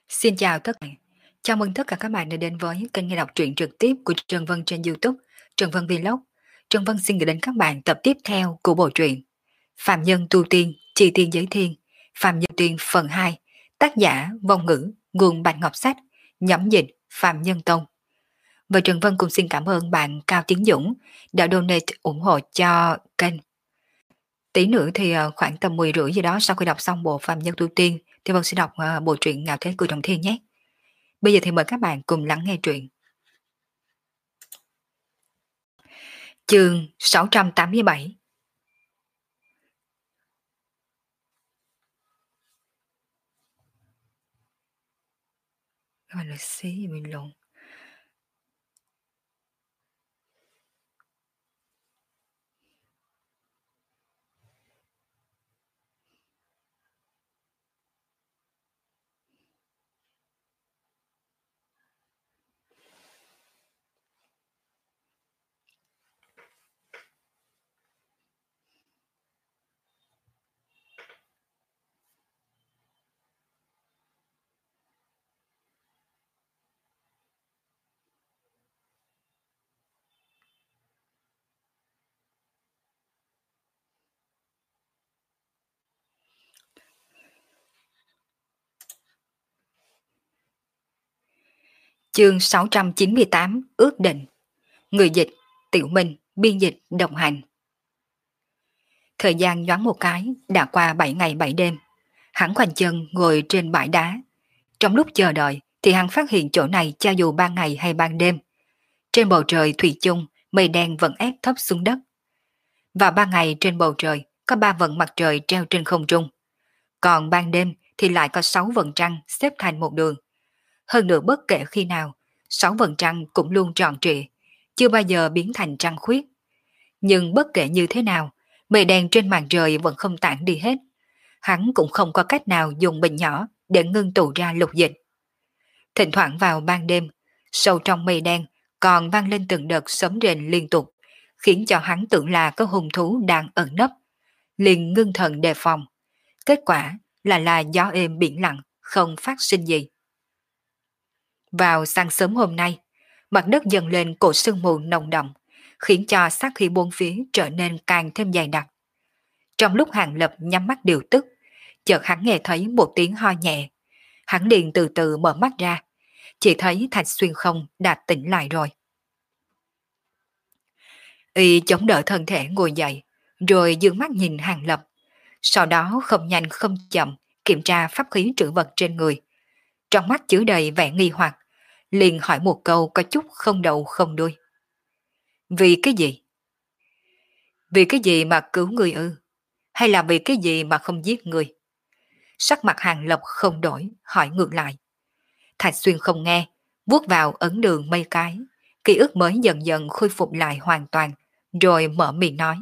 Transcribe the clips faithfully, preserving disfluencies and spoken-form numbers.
Xin chào tất cả. Chào mừng tất cả các bạn đã đến với kênh nghe đọc truyện trực tiếp của Trần Vân trên YouTube, Trần Vân Vlog. Trần Vân xin gửi đến các bạn tập tiếp theo của bộ truyện Phạm Nhân Tu Tiên, Chi Tiên Giới Thiên, Phạm Nhân Tiên phần hai, tác giả Vong Ngữ, nguồn Bạch Ngọc Sách, nhẫm dịch Phạm Nhân Tông. Và Trần Vân cũng xin cảm ơn bạn Cao Tiến Dũng đã donate ủng hộ cho kênh. Tí nữa thì ờ, khoảng tầm mười rưỡi gì đó sau khi đọc xong bộ Phạm Nhân Tu Tiên thì Vân sẽ đọc ờ, bộ truyện Ngạo Thế Cửu Trọng Thiên nhé. Bây giờ thì mời các bạn cùng lắng nghe truyện. Chương sáu trăm tám mươi bảy. Gọi là xí mình lộn. Chương sáu trăm chín mươi tám. Ước định. Người dịch Tiểu Minh, biên dịch đồng hành. Thời gian nhoáng một cái, đã qua bảy ngày bảy đêm. Hắn khoanh chân ngồi trên bãi đá. Trong lúc chờ đợi thì hắn phát hiện chỗ này cho dù ban ngày hay ban đêm. Trên bầu trời thủy chung, mây đen vẫn ép thấp xuống đất. Và ban ngày trên bầu trời có ba vầng mặt trời treo trên không trung. Còn ban đêm thì lại có sáu vầng trăng xếp thành một đường. Hơn nữa bất kể khi nào, sáu vầng trăng cũng luôn tròn trịa, chưa bao giờ biến thành trăng khuyết. Nhưng bất kể như thế nào, mây đen trên màn trời vẫn không tản đi hết. Hắn cũng không có cách nào dùng bình nhỏ để ngưng tụ ra lục dịch. Thỉnh thoảng vào ban đêm, sâu trong mây đen còn vang lên từng đợt sấm rền liên tục, khiến cho hắn tưởng là có hung thú đang ẩn nấp. Liền ngưng thần đề phòng. Kết quả là là gió êm biển lặng, không phát sinh gì. Vào sáng sớm hôm nay, mặt đất dần lên cột sương mù nồng đậm, khiến cho sát khí bốn phía trở nên càng thêm dày đặc. Trong lúc Hàng Lập nhắm mắt điều tức, chợt hắn nghe thấy một tiếng ho nhẹ. Hắn liền từ từ mở mắt ra, chỉ thấy Thạch Xuyên Không đã tỉnh lại rồi. Y chống đỡ thân thể ngồi dậy, rồi dương mắt nhìn Hàng Lập. Sau đó không nhanh không chậm kiểm tra pháp khí trữ vật trên người. Trong mắt chứa đầy vẻ nghi hoặc, liền hỏi một câu có chút không đầu không đuôi. Vì cái gì? Vì cái gì mà cứu người ư? Hay là vì cái gì mà không giết người? Sắc mặt Hàng Lập không đổi, hỏi ngược lại. Thạch Xuyên không nghe, vuốt vào ấn đường mấy cái, ký ức mới dần dần khôi phục lại hoàn toàn, rồi mở miệng nói.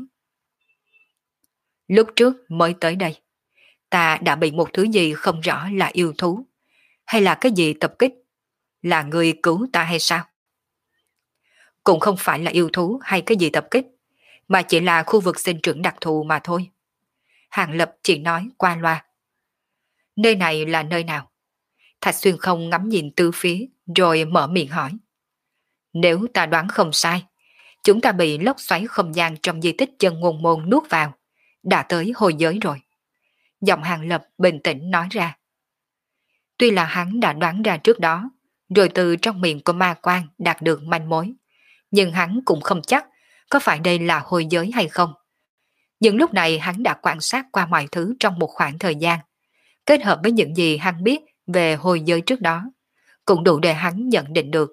Lúc trước mới tới đây, ta đã bị một thứ gì không rõ là yêu thú, hay là cái gì tập kích, là người cứu ta hay sao? Cũng không phải là yêu thú hay cái gì tập kích, mà chỉ là khu vực sinh trưởng đặc thù mà thôi. Hàng Lập chỉ nói qua loa. Nơi này là nơi nào? Thạch Xuyên Không ngắm nhìn tứ phía, rồi mở miệng hỏi. Nếu ta đoán không sai, chúng ta bị lốc xoáy không gian trong di tích chân ngôn môn nuốt vào, đã tới hồi giới rồi. Giọng Hàng Lập bình tĩnh nói ra. Tuy là hắn đã đoán ra trước đó, rồi từ trong miệng của ma quan đạt được manh mối, nhưng hắn cũng không chắc có phải đây là hồi giới hay không. Nhưng lúc này hắn đã quan sát qua mọi thứ trong một khoảng thời gian, kết hợp với những gì hắn biết về hồi giới trước đó, cũng đủ để hắn nhận định được.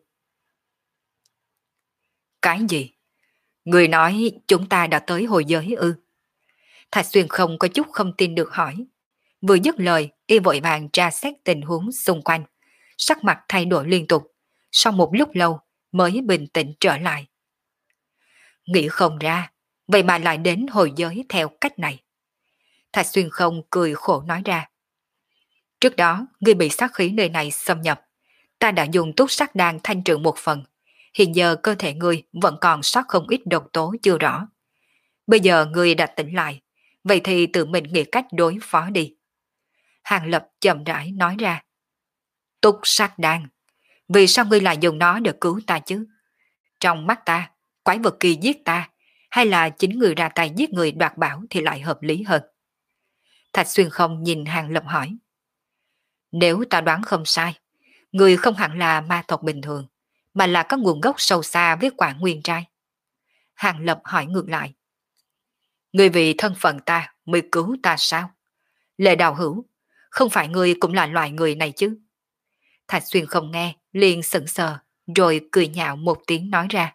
Cái gì? Người nói chúng ta đã tới hồi giới ư? Thạch Xuyên Không có chút không tin được hỏi. Vừa dứt lời, y vội vàng tra xét tình huống xung quanh, sắc mặt thay đổi liên tục, sau một lúc lâu mới bình tĩnh trở lại. Nghĩ không ra, vậy mà lại đến hồi giới theo cách này. Thạch Xuyên Không cười khổ nói ra. Trước đó, ngươi bị sát khí nơi này xâm nhập, ta đã dùng túc sắc đan thanh trừ một phần, hiện giờ cơ thể ngươi vẫn còn sót không ít độc tố chưa rõ. Bây giờ ngươi đã tỉnh lại, vậy thì tự mình nghĩ cách đối phó đi. Hàng Lập chậm rãi nói ra. Túc sát đan. Vì sao ngươi lại dùng nó để cứu ta chứ? Trong mắt ta, quái vật kia giết ta, hay là chính người ra tay giết người đoạt bảo thì lại hợp lý hơn. Thạch Xuyên không nhìn Hàng Lập hỏi. Nếu ta đoán không sai, người không hẳn là ma tộc bình thường, mà là có nguồn gốc sâu xa với quả nguyên trai. Hàng Lập hỏi ngược lại. Người vì thân phận ta mới cứu ta sao? Lệ Đào Hữu, không phải người cũng là loại người này chứ? Thạch Xuyên không nghe, liền sững sờ, rồi cười nhạo một tiếng nói ra.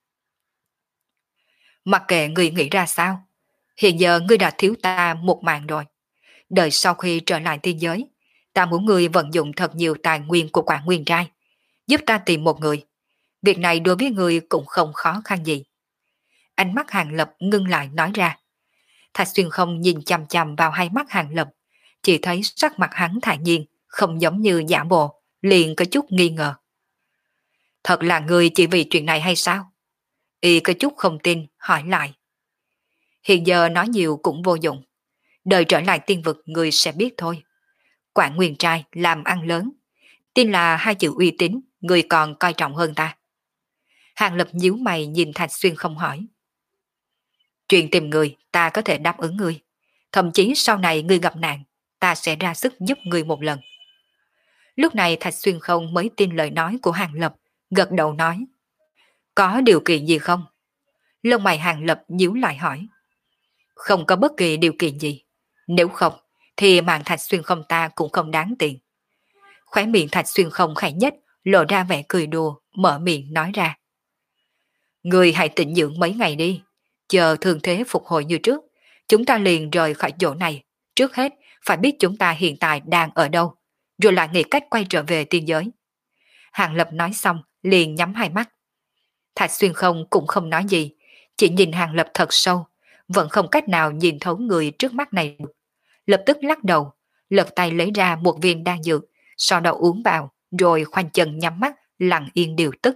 Mặc kệ người nghĩ ra sao, hiện giờ ngươi đã thiếu ta một mạng rồi. Đợi sau khi trở lại tiên giới, ta muốn ngươi vận dụng thật nhiều tài nguyên của quả nguyên trai, giúp ta tìm một người. Việc này đối với ngươi cũng không khó khăn gì. Ánh mắt Hàng Lập ngưng lại nói ra. Thạch Xuyên không nhìn chằm chằm vào hai mắt Hàng Lập, chỉ thấy sắc mặt hắn thản nhiên, không giống như giả bộ, liền có chút nghi ngờ. Thật là ngươi chỉ vì chuyện này hay sao? Y có chút không tin, hỏi lại. Hiện giờ nói nhiều cũng vô dụng. Đợi trở lại tiên vực ngươi sẽ biết thôi. Quả nguyên trai làm ăn lớn. Tin là hai chữ uy tín, ngươi còn coi trọng hơn ta. Hàng Lập nhíu mày nhìn Thạch Xuyên không hỏi. Chuyện tìm người ta có thể đáp ứng ngươi. Thậm chí sau này ngươi gặp nạn, ta sẽ ra sức giúp ngươi một lần. Lúc này Thạch Xuyên không mới tin lời nói của Hàng Lập, gật đầu nói. Có điều kiện gì không? Lông mày Hàng Lập nhíu lại hỏi. Không có bất kỳ điều kiện gì. Nếu không, thì mạng Thạch Xuyên không ta cũng không đáng tiền. Khóe miệng Thạch Xuyên không khẽ nhất, lộ ra vẻ cười đùa, mở miệng nói ra. Người hãy tĩnh dưỡng mấy ngày đi, chờ thương thế phục hồi như trước, chúng ta liền rời khỏi chỗ này. Trước hết, phải biết chúng ta hiện tại đang ở đâu, rồi lại nghĩ cách quay trở về tiên giới. Hàng Lập nói xong, liền nhắm hai mắt. Thạch Xuyên không cũng không nói gì, chỉ nhìn Hàng Lập thật sâu, vẫn không cách nào nhìn thấu người trước mắt này được. Lập tức lắc đầu, lật tay lấy ra một viên đan dược, sau đó uống vào, rồi khoanh chân nhắm mắt, lặng yên điều tức.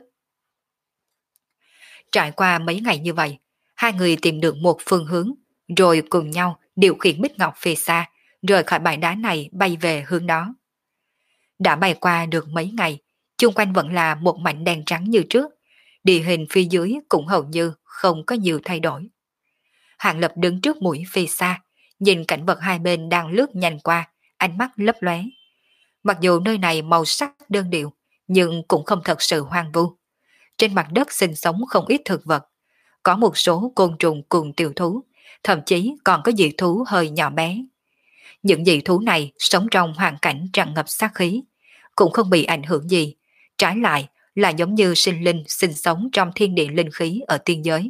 Trải qua mấy ngày như vậy, hai người tìm được một phương hướng, rồi cùng nhau điều khiển Bích Ngọc về xa, rời khỏi bãi đá này bay về hướng đó. Đã bay qua được mấy ngày, chung quanh vẫn là một mảnh đen trắng như trước, địa hình phía dưới cũng hầu như không có nhiều thay đổi. Hàng Lập đứng trước mũi phi xa, nhìn cảnh vật hai bên đang lướt nhanh qua, ánh mắt lấp lóe. Mặc dù nơi này màu sắc đơn điệu, nhưng cũng không thật sự hoang vu. Trên mặt đất sinh sống không ít thực vật, có một số côn trùng cùng tiểu thú, thậm chí còn có dị thú hơi nhỏ bé. Những dị thú này sống trong hoàn cảnh tràn ngập sát khí, cũng không bị ảnh hưởng gì, trái lại là giống như sinh linh sinh sống trong thiên địa linh khí ở tiên giới.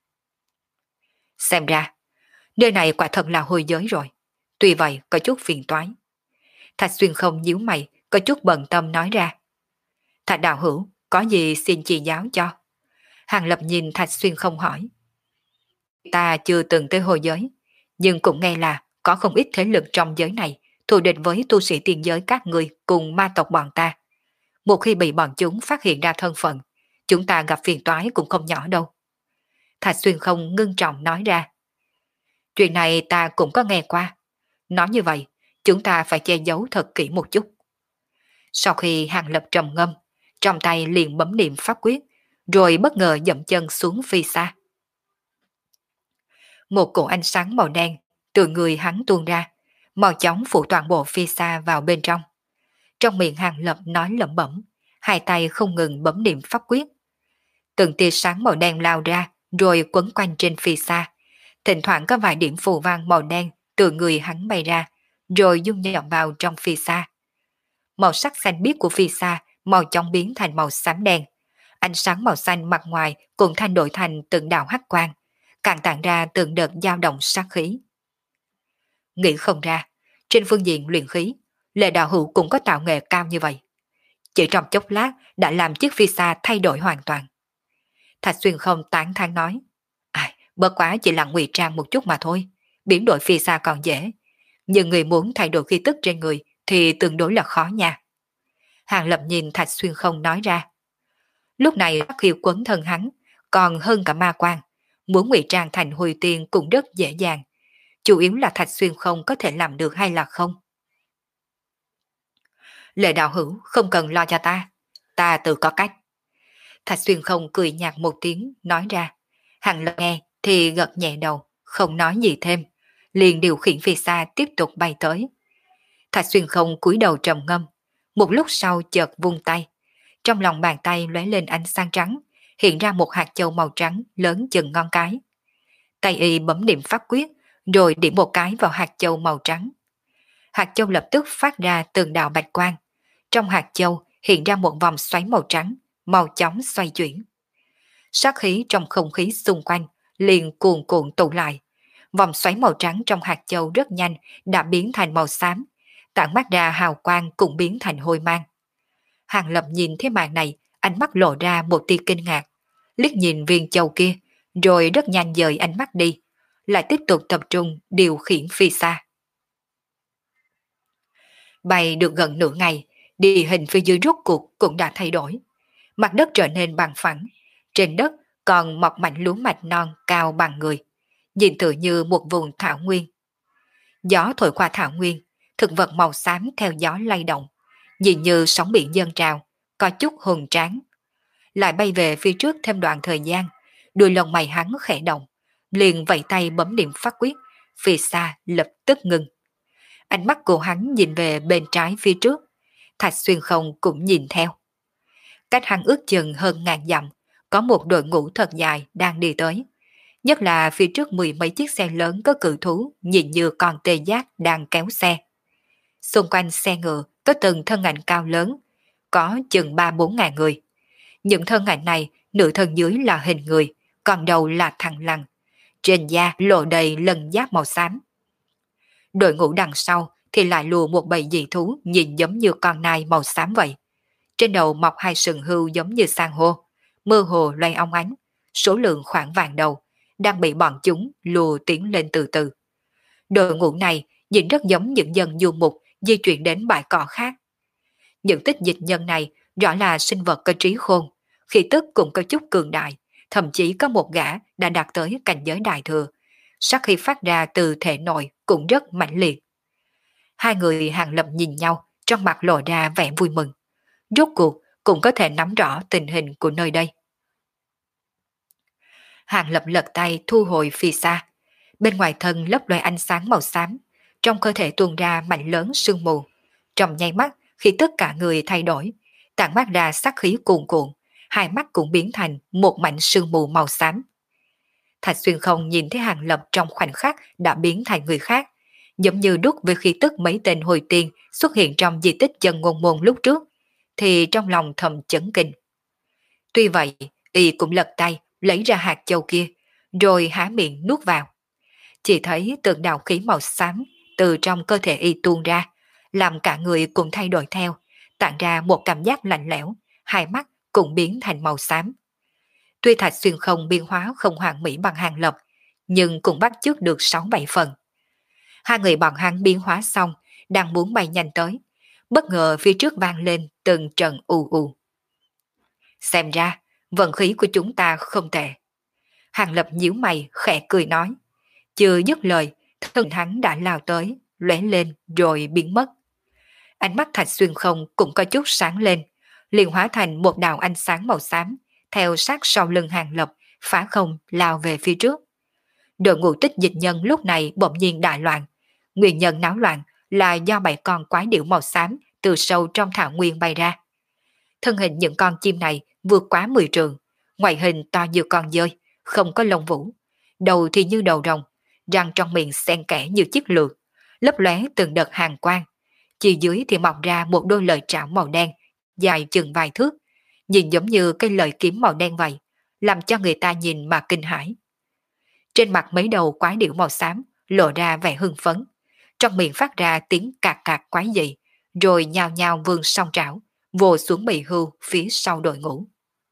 Xem ra, nơi này quả thật là hôi giới rồi, tuy vậy có chút phiền toái. Thạch Xuyên không nhíu mày, có chút bận tâm nói ra. Thạch đạo hữu, có gì xin chỉ giáo cho. Hàng Lập nhìn Thạch Xuyên không hỏi. Ta chưa từng tới hôi giới, nhưng cũng nghe là có không ít thế lực trong giới này thù địch với tu sĩ tiên giới các người cùng ma tộc bọn ta. Một khi bị bọn chúng phát hiện ra thân phận, chúng ta gặp phiền toái cũng không nhỏ đâu. Thạch Xuyên không ngưng trọng nói ra. Chuyện này ta cũng có nghe qua. Nói như vậy, chúng ta phải che giấu thật kỹ một chút. Sau khi Hàng Lập trầm ngâm, trong tay liền bấm niệm pháp quyết, rồi bất ngờ dậm chân xuống phi xa. Một cổ ánh sáng màu đen từ người hắn tuôn ra, mau chóng phủ toàn bộ phi xa vào bên trong. Trong miệng Hàng Lập nói lẩm bẩm, hai tay không ngừng bấm niệm pháp quyết. Từng tia sáng màu đen lao ra, rồi quấn quanh trên phi xa. Thỉnh thoảng có vài điểm phù văn màu đen từ người hắn bay ra, rồi dung nhập vào trong phi xa. Màu sắc xanh biếc của phi xa màu chóng biến thành màu xám đen. Ánh sáng màu xanh mặt ngoài cũng thay đổi thành từng đạo hắc quang, càng tản ra từng đợt dao động sát khí. Nghĩ không ra, trên phương diện luyện khí, Lệ đạo hữu cũng có tạo nghệ cao như vậy. Chỉ trong chốc lát đã làm chiếc phi xa thay đổi hoàn toàn. Thạch Xuyên không tán thán nói. À, bất quá chỉ là ngụy trang một chút mà thôi, biến đổi phi xa còn dễ. Nhưng người muốn thay đổi khí tức trên người thì tương đối là khó nha. Hàng Lập nhìn Thạch Xuyên không nói ra. Lúc này Bắc Khiêu quấn thân hắn, còn hơn cả ma quan, muốn ngụy trang thành hồi tiên cũng rất dễ dàng. Chủ yếu là Thạch Xuyên không có thể làm được hay là không. Lệ đạo hữu không cần lo cho ta, ta tự có cách. Thạch Xuyên không cười nhạt một tiếng, nói ra. Hàng Lập nghe thì gật nhẹ đầu, không nói gì thêm, liền điều khiển phi xa tiếp tục bay tới. Thạch Xuyên không cúi đầu trầm ngâm, một lúc sau chợt vung tay. Trong lòng bàn tay lóe lên ánh sáng trắng, hiện ra một hạt châu màu trắng lớn chừng ngón cái. Tay y bấm điểm pháp quyết, rồi điểm một cái vào hạt châu màu trắng. Hạt châu lập tức phát ra từng đạo bạch quang. Trong hạt châu hiện ra một vòng xoáy màu trắng, mau chóng xoay chuyển. Sát khí trong không khí xung quanh liền cuồn cuộn tụ lại. Vòng xoáy màu trắng trong hạt châu rất nhanh đã biến thành màu xám, tản mắt ra hào quang cũng biến thành hôi mang. Hàng Lập nhìn thấy màn này, ánh mắt lộ ra một tia kinh ngạc, liếc nhìn viên châu kia, rồi rất nhanh dời ánh mắt đi, lại tiếp tục tập trung điều khiển phi xa. Bay được gần nửa ngày, địa hình phía dưới rốt cuộc cũng đã thay đổi. Mặt đất trở nên bằng phẳng, trên đất còn mọc mảnh lúa mạch non cao bằng người, nhìn tựa như một vùng thảo nguyên. Gió thổi qua thảo nguyên, thực vật màu xám theo gió lay động, nhìn như sóng biển dâng trào, có chút hùng tráng. Lại bay về phía trước thêm đoạn thời gian, đuôi lông mày hắn khẽ động, liền vẫy tay bấm điểm pháp quyết, phía xa lập tức ngừng. Ánh mắt của hắn nhìn về bên trái phía trước, Thạch Xuyên không cũng nhìn theo. Cách hắn ước chừng hơn ngàn dặm, có một đội ngũ thật dài đang đi tới. Nhất là phía trước mười mấy chiếc xe lớn có cự thú nhìn như con tê giác đang kéo xe. Xung quanh xe ngựa có từng thân ảnh cao lớn, có chừng ba bốn ngàn người. Những thân ảnh này, nửa thân dưới là hình người, còn đầu là thằn lằn. Trên da lộ đầy lân giáp màu xám. Đội ngũ đằng sau thì lại lùa một bầy dị thú nhìn giống như con nai màu xám vậy. Trên đầu mọc hai sừng hươu giống như san hô, mơ hồ loay óng ánh, số lượng khoảng vạn đầu, đang bị bọn chúng lùa tiến lên từ từ. Đội ngũ này nhìn rất giống những dân du mục di chuyển đến bãi cỏ khác. Những tích dịch nhân này rõ là sinh vật có trí khôn, khí tức cũng có chút cường đại, thậm chí có một gã đã đạt tới cảnh giới đại thừa, sắc khí phát ra từ thể nội cũng rất mãnh liệt. Hai người Hàng Lập nhìn nhau, trong mặt lộ ra vẻ vui mừng. Rốt cuộc cũng có thể nắm rõ tình hình của nơi đây. Hàng Lập lật tay thu hồi phi xa. Bên ngoài thân lấp loe ánh sáng màu xám, trong cơ thể tuôn ra mảnh lớn sương mù. Trong nháy mắt, khi tất cả người thay đổi, tản mát ra sát khí cuồn cuộn, hai mắt cũng biến thành một mảnh sương mù màu xám. Thạch Xuyên không nhìn thấy Hàng Lập trong khoảnh khắc đã biến thành người khác, giống như đúc với khí tức mấy tên hồi tiên xuất hiện trong di tích chân ngôn môn lúc trước, thì trong lòng thầm chấn kinh. Tuy vậy, y cũng lật tay lấy ra hạt châu kia, rồi há miệng nuốt vào. Chỉ thấy tượng đạo khí màu xám từ trong cơ thể y tuôn ra, làm cả người cũng thay đổi theo, tạo ra một cảm giác lạnh lẽo, hai mắt cũng biến thành màu xám. Tuy Thạch Xuyên không biến hóa không hoàn mỹ bằng Hàng Lập, nhưng cũng bắt chước được sáu bảy phần. Hai người bọn hắn biến hóa xong, đang muốn bay nhanh tới, bất ngờ phía trước vang lên từng trận ù ù. Xem ra, vận khí của chúng ta không tệ. Hàng Lập nhíu mày khẽ cười nói. Chưa dứt lời, thân hắn đã lao tới, lóe lên rồi biến mất. Ánh mắt Thạch Xuyên không cũng có chút sáng lên, liền hóa thành một đạo ánh sáng màu xám, theo sát sau lưng Hàng Lập, phá không lao về phía trước. Đội ngũ tích dịch nhân lúc này bỗng nhiên đại loạn. Nguyên nhân náo loạn là do bảy con quái điểu màu xám từ sâu trong thảo nguyên bay ra. Thân hình những con chim này vượt quá mười trượng, ngoại hình to như con dơi, không có lông vũ, đầu thì như đầu rồng, răng trong miệng xen kẽ như chiếc lược, lấp lóe từng đợt hàn quang. Chỉ dưới thì mọc ra một đôi lợi trảo màu đen, dài chừng vài thước, nhìn giống như cây lợi kiếm màu đen vậy, làm cho người ta nhìn mà kinh hãi. Trên mặt mấy đầu quái điểu màu xám lộ ra vẻ hưng phấn, trong miệng phát ra tiếng cạc cạc quái dị, rồi nhào nhào vươn song trảo, vồ xuống bầy hươu phía sau đội ngũ.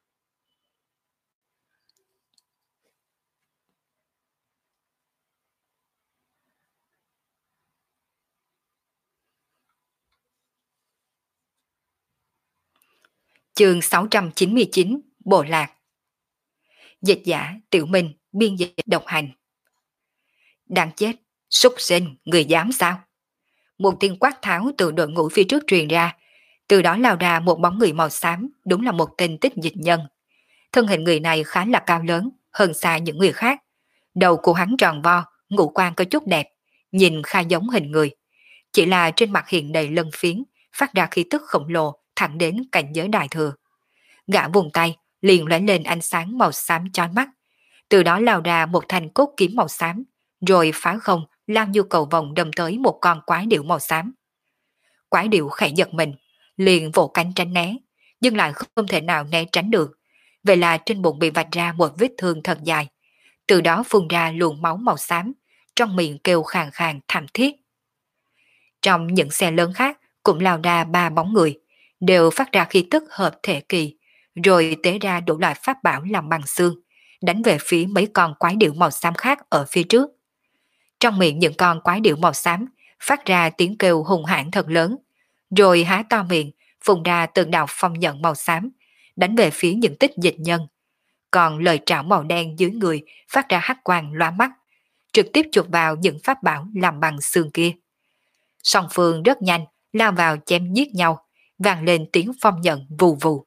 Chương sáu trăm chín mươi chín, Bộ Lạc. Dịch giả, Tiểu Minh, biên dịch độc hành. Đang chết, súc sinh, người dám sao? Một tiếng quát tháo từ đội ngũ phía trước truyền ra, Từ đó lao ra một bóng người màu xám, đúng là một tên tích dịch nhân. Thân hình người này khá là cao lớn, hơn xa những người khác. Đầu của hắn tròn vo, ngũ quan có chút đẹp, nhìn khá giống hình người. Chỉ là trên mặt hiện đầy lân phiến, phát ra khí tức khổng lồ thẳng đến cảnh giới đại thừa. Gã vùng tay, liền lóe lên ánh sáng màu xám chói mắt. Từ đó lao ra một thanh cốt kiếm màu xám, rồi phá không lao như cầu vồng đâm tới một con quái điểu màu xám. Quái điểu khẽ giật mình, liền vỗ cánh tránh né, nhưng lại không thể nào né tránh được. Vậy là trên bụng bị vạch ra một vết thương thật dài. Từ đó phun ra luồng máu màu xám, trong miệng kêu khàn khàn thảm thiết. Trong những xe lớn khác cũng lao ra ba bóng người, đều phát ra khí tức hợp thể kỳ, rồi tế ra đủ loại pháp bảo làm bằng xương, đánh về phía mấy con quái điểu màu xám khác ở phía trước. Trong miệng những con quái điểu màu xám phát ra tiếng kêu hùng hãn thật lớn, rồi há to miệng, phun ra từng đạo phong nhận màu xám, đánh về phía những tích dịch nhân. Còn lời trảo màu đen dưới người phát ra hắc quang lóa mắt, trực tiếp chụp vào những pháp bảo làm bằng xương kia. Song phương rất nhanh, lao vào chém giết nhau, vang lên tiếng phong nhận vù vù.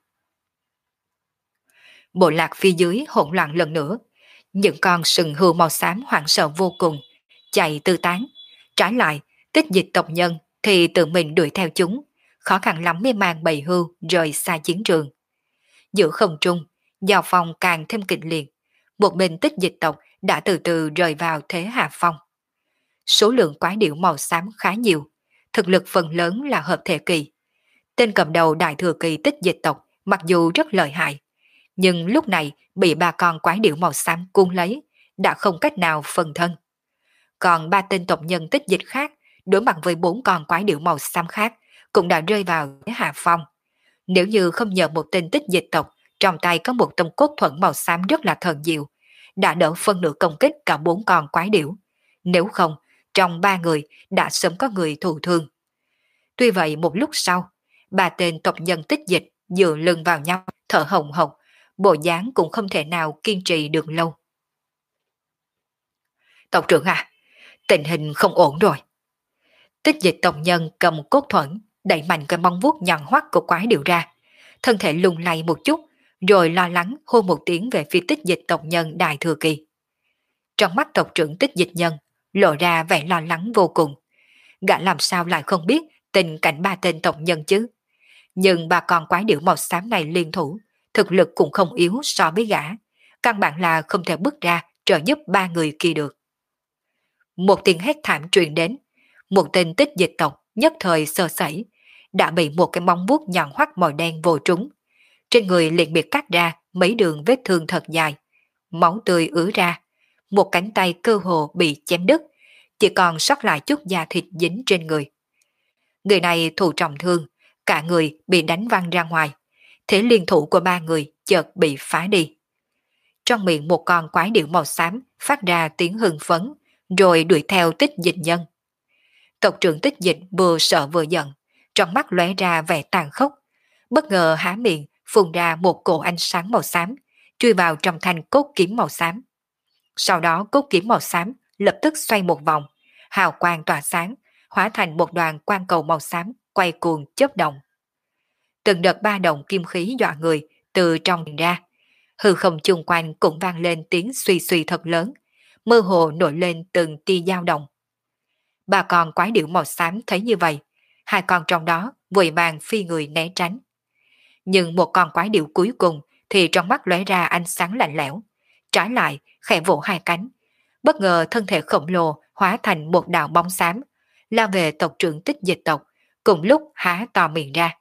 Bộ lạc phía dưới hỗn loạn lần nữa, những con sừng hươu màu xám hoảng sợ vô cùng, chạy tư tán. Trái lại, tích dịch tộc nhân thì tự mình đuổi theo chúng, khó khăn lắm mới mang bầy hươu rời xa chiến trường. Giữa không trung, giao phong càng thêm kịch liệt, một bên tích dịch tộc đã từ từ rời vào thế hạ phong. Số lượng quái điểu màu xám khá nhiều, thực lực phần lớn là hợp thể kỳ. Tên cầm đầu đại thừa kỳ tích dịch tộc mặc dù rất lợi hại, nhưng lúc này bị ba con quái điểu màu xám cuốn lấy, đã không cách nào phân thân. Còn ba tên tộc nhân tích dịch khác, đối mặt với bốn con quái điểu màu xám khác, cũng đã rơi vào thế hạ phong. Nếu như không nhờ một tên tích dịch tộc, trong tay có một tông cốt thuẫn màu xám rất là thần diệu, đã đỡ phân nửa công kích cả bốn con quái điểu. Nếu không, trong ba người đã sớm có người thụ thương. Tuy vậy một lúc sau, ba tên tộc nhân tích dịch dựa lưng vào nhau, thở hồng hộc, bộ dáng cũng không thể nào kiên trì được lâu. Tộc trưởng à, tình hình không ổn rồi. Tích dịch tộc nhân cầm cốt thuẫn, đẩy mạnh cái móng vuốt nhọn hoắt của quái điểu ra, thân thể lung lay một chút, rồi lo lắng hô một tiếng về phía tích dịch tộc nhân đại thừa kỳ. Trong mắt tộc trưởng tích dịch nhân, lộ ra vẻ lo lắng vô cùng. Gã làm sao lại không biết tình cảnh ba tên tộc nhân chứ? Nhưng ba con quái điểu màu xám này liên thủ, thực lực cũng không yếu so với gã, căn bản là không thể bước ra trợ giúp ba người kia được. Một tiếng hét thảm truyền đến, một tên tích dịch tộc nhất thời sơ sẩy, đã bị một cái móng vuốt nhọn hoắt màu đen vồ trúng. Trên người liền bị cắt ra mấy đường vết thương thật dài, máu tươi ứa ra, một cánh tay cơ hồ bị chém đứt, chỉ còn sót lại chút da thịt dính trên người. Người này thụ trọng thương, cả người bị đánh văng ra ngoài, thế liên thủ của ba người chợt bị phá đi. Trong miệng một con quái điểu màu xám phát ra tiếng hưng phấn, rồi đuổi theo tích dịch nhân. Tộc trưởng tích dịch vừa sợ vừa giận, trong mắt lóe ra vẻ tàn khốc, bất ngờ há miệng phun ra một cổ ánh sáng màu xám, chui vào trong thanh cốt kiếm màu xám. Sau đó cốt kiếm màu xám lập tức xoay một vòng, hào quang tỏa sáng, hóa thành một đoàn quang cầu màu xám quay cuồng chớp động. Từng đợt ba động kim khí dọa người từ trong truyền ra, hư không chung quanh cũng vang lên tiếng suy suy thật lớn, mơ hồ nổi lên từng tia dao động. Ba con quái điểu màu xám thấy như vậy, hai con trong đó vội vàng phi người né tránh. Nhưng một con quái điểu cuối cùng thì trong mắt lóe ra ánh sáng lạnh lẽo, trái lại khẽ vỗ hai cánh, bất ngờ thân thể khổng lồ hóa thành một đạo bóng xám, lao về tộc trưởng tích dịch tộc, cùng lúc há to miệng ra.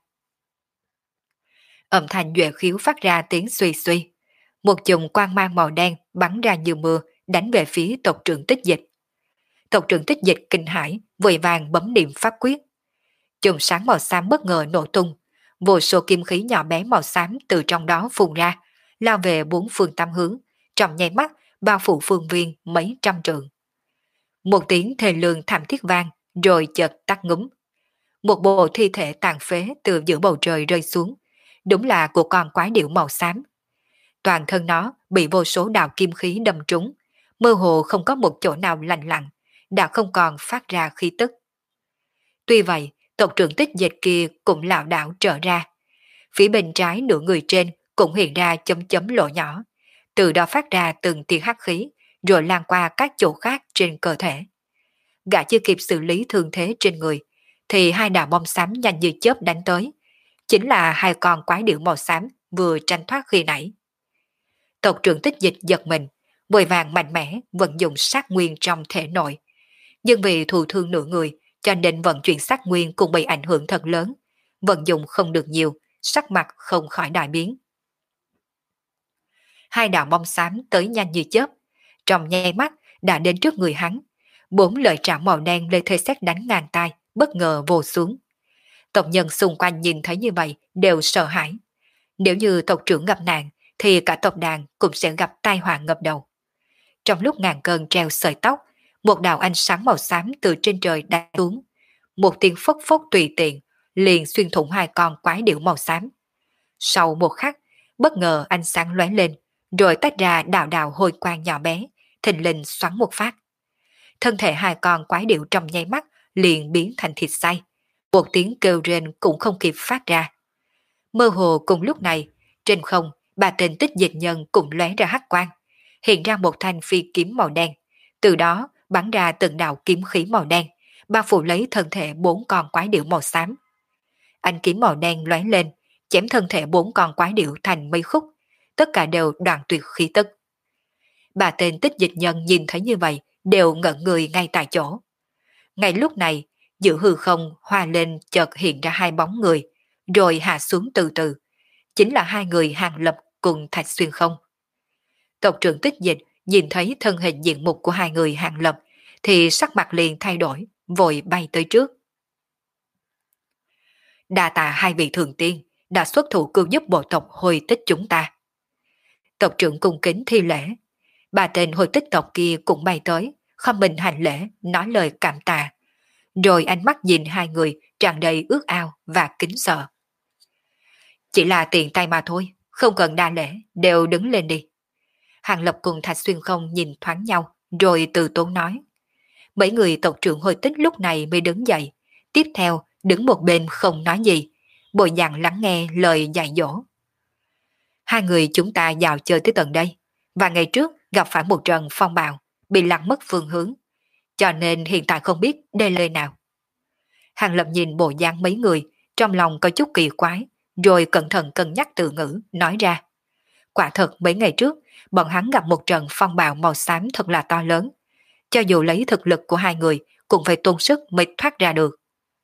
Âm thanh duệ khiếu phát ra tiếng suy suy, một chùm quang mang màu đen bắn ra như mưa, đánh về phía tộc trưởng tích dịch. Tộc trưởng tích dịch kinh hãi, vội vàng bấm niệm pháp quyết. Chùm sáng màu xám bất ngờ nổ tung, vô số kim khí nhỏ bé màu xám từ trong đó phun ra, lao về bốn phương tám hướng, trong nháy mắt bao phủ phương viên mấy trăm trượng. Một tiếng thề lương thảm thiết vang, rồi chợt tắt ngúm. Một bộ thi thể tàn phế từ giữa bầu trời rơi xuống, đúng là của con quái điểu màu xám. Toàn thân nó bị vô số đạo kim khí đâm trúng, mơ hồ không có một chỗ nào lành lặn, đã không còn phát ra khí tức. Tuy vậy, Tộc trưởng Tích Dịch kia cũng lảo đảo trở ra. Phía bên trái nửa người trên cũng hiện ra chấm chấm lỗ nhỏ, từ đó phát ra từng tia hắc khí, rồi lan qua các chỗ khác trên cơ thể. Gã chưa kịp xử lý thương thế trên người, thì hai đạo bom xám nhanh như chớp đánh tới. Chính là hai con quái điểu màu xám vừa tranh thoát khi nãy. Tộc trưởng Tích Dịch giật mình, vội vàng mạnh mẽ vận dụng sát nguyên trong thể nội. Nhưng vì thụ thương nửa người, cho nên vận chuyển sát nguyên cũng bị ảnh hưởng thật lớn. Vận dụng không được nhiều, sắc mặt không khỏi đại biến. Hai đạo bom xám tới nhanh như chớp, trong nháy mắt đã đến trước người hắn. Bốn lợi trảo màu đen lê thê xét đánh ngàn tai, bất ngờ vồ xuống. Tộc nhân xung quanh nhìn thấy như vậy đều sợ hãi. Nếu như tộc trưởng gặp nạn, thì cả tộc đàn cũng sẽ gặp tai họa ngập đầu. Trong lúc ngàn cơn treo sợi tóc, một đạo ánh sáng màu xám từ trên trời đáp xuống. Một tiếng phốc phốc tùy tiện, liền xuyên thủng hai con quái điểu màu xám. Sau một khắc, bất ngờ ánh sáng lóe lên, rồi tách ra đạo đạo hôi quang nhỏ bé, thình lình xoắn một phát. Thân thể hai con quái điểu trong nháy mắt liền biến thành thịt xay. Một tiếng kêu rên cũng không kịp phát ra. Mơ hồ cùng lúc này, trên không, ba tên Tích Dịch nhân cũng lóe ra hắc quang, hiện ra một thanh phi kiếm màu đen, từ đó bắn ra từng đạo kiếm khí màu đen, bao phủ lấy thân thể bốn con quái điểu màu xám. Ánh kiếm màu đen lóe lên, chém thân thể bốn con quái điểu thành mấy khúc, tất cả đều đoạn tuyệt khí tức. Ba tên Tích Dịch nhân nhìn thấy như vậy, đều ngẩn người ngay tại chỗ. Ngay lúc này, giữa hư không hoa lên chợt hiện ra hai bóng người, rồi hạ xuống từ từ. Chính là hai người Hàng Lập cùng Thạch Xuyên Không. Tộc trưởng Tích Dịch nhìn thấy thân hình diện mục của hai người Hàng Lập, thì sắc mặt liền thay đổi, vội bay tới trước. Đa tạ hai vị thường tiên đã xuất thủ cứu giúp bộ tộc Hồi Tích chúng ta. Tộc trưởng cung kính thi lễ. Ba tên Hồi Tích tộc kia cũng bay tới, không mình hành lễ, nói lời cảm tạ. Rồi ánh mắt nhìn hai người tràn đầy ước ao và kính sợ. Chỉ là tiện tay mà thôi, không cần đa lễ, đều đứng lên đi. Hàng Lập cùng Thạch Xuyên Không nhìn thoáng nhau, rồi từ tốn nói. Mấy người tộc trưởng Hồi Tích lúc này mới đứng dậy, tiếp theo đứng một bên không nói gì, bồi dặn lắng nghe lời dạy dỗ. Hai người chúng ta vào chơi tới tận đây, và ngày trước gặp phải một trận phong bạo, bị lặn mất phương hướng, cho nên hiện tại không biết đây lời nào. Hàng Lập nhìn bộ dáng mấy người, trong lòng có chút kỳ quái, rồi cẩn thận cân nhắc từ ngữ, nói ra. Quả thật mấy ngày trước, bọn hắn gặp một trận phong bạo màu xám thật là to lớn. Cho dù lấy thực lực của hai người, cũng phải tốn sức mới thoát ra được.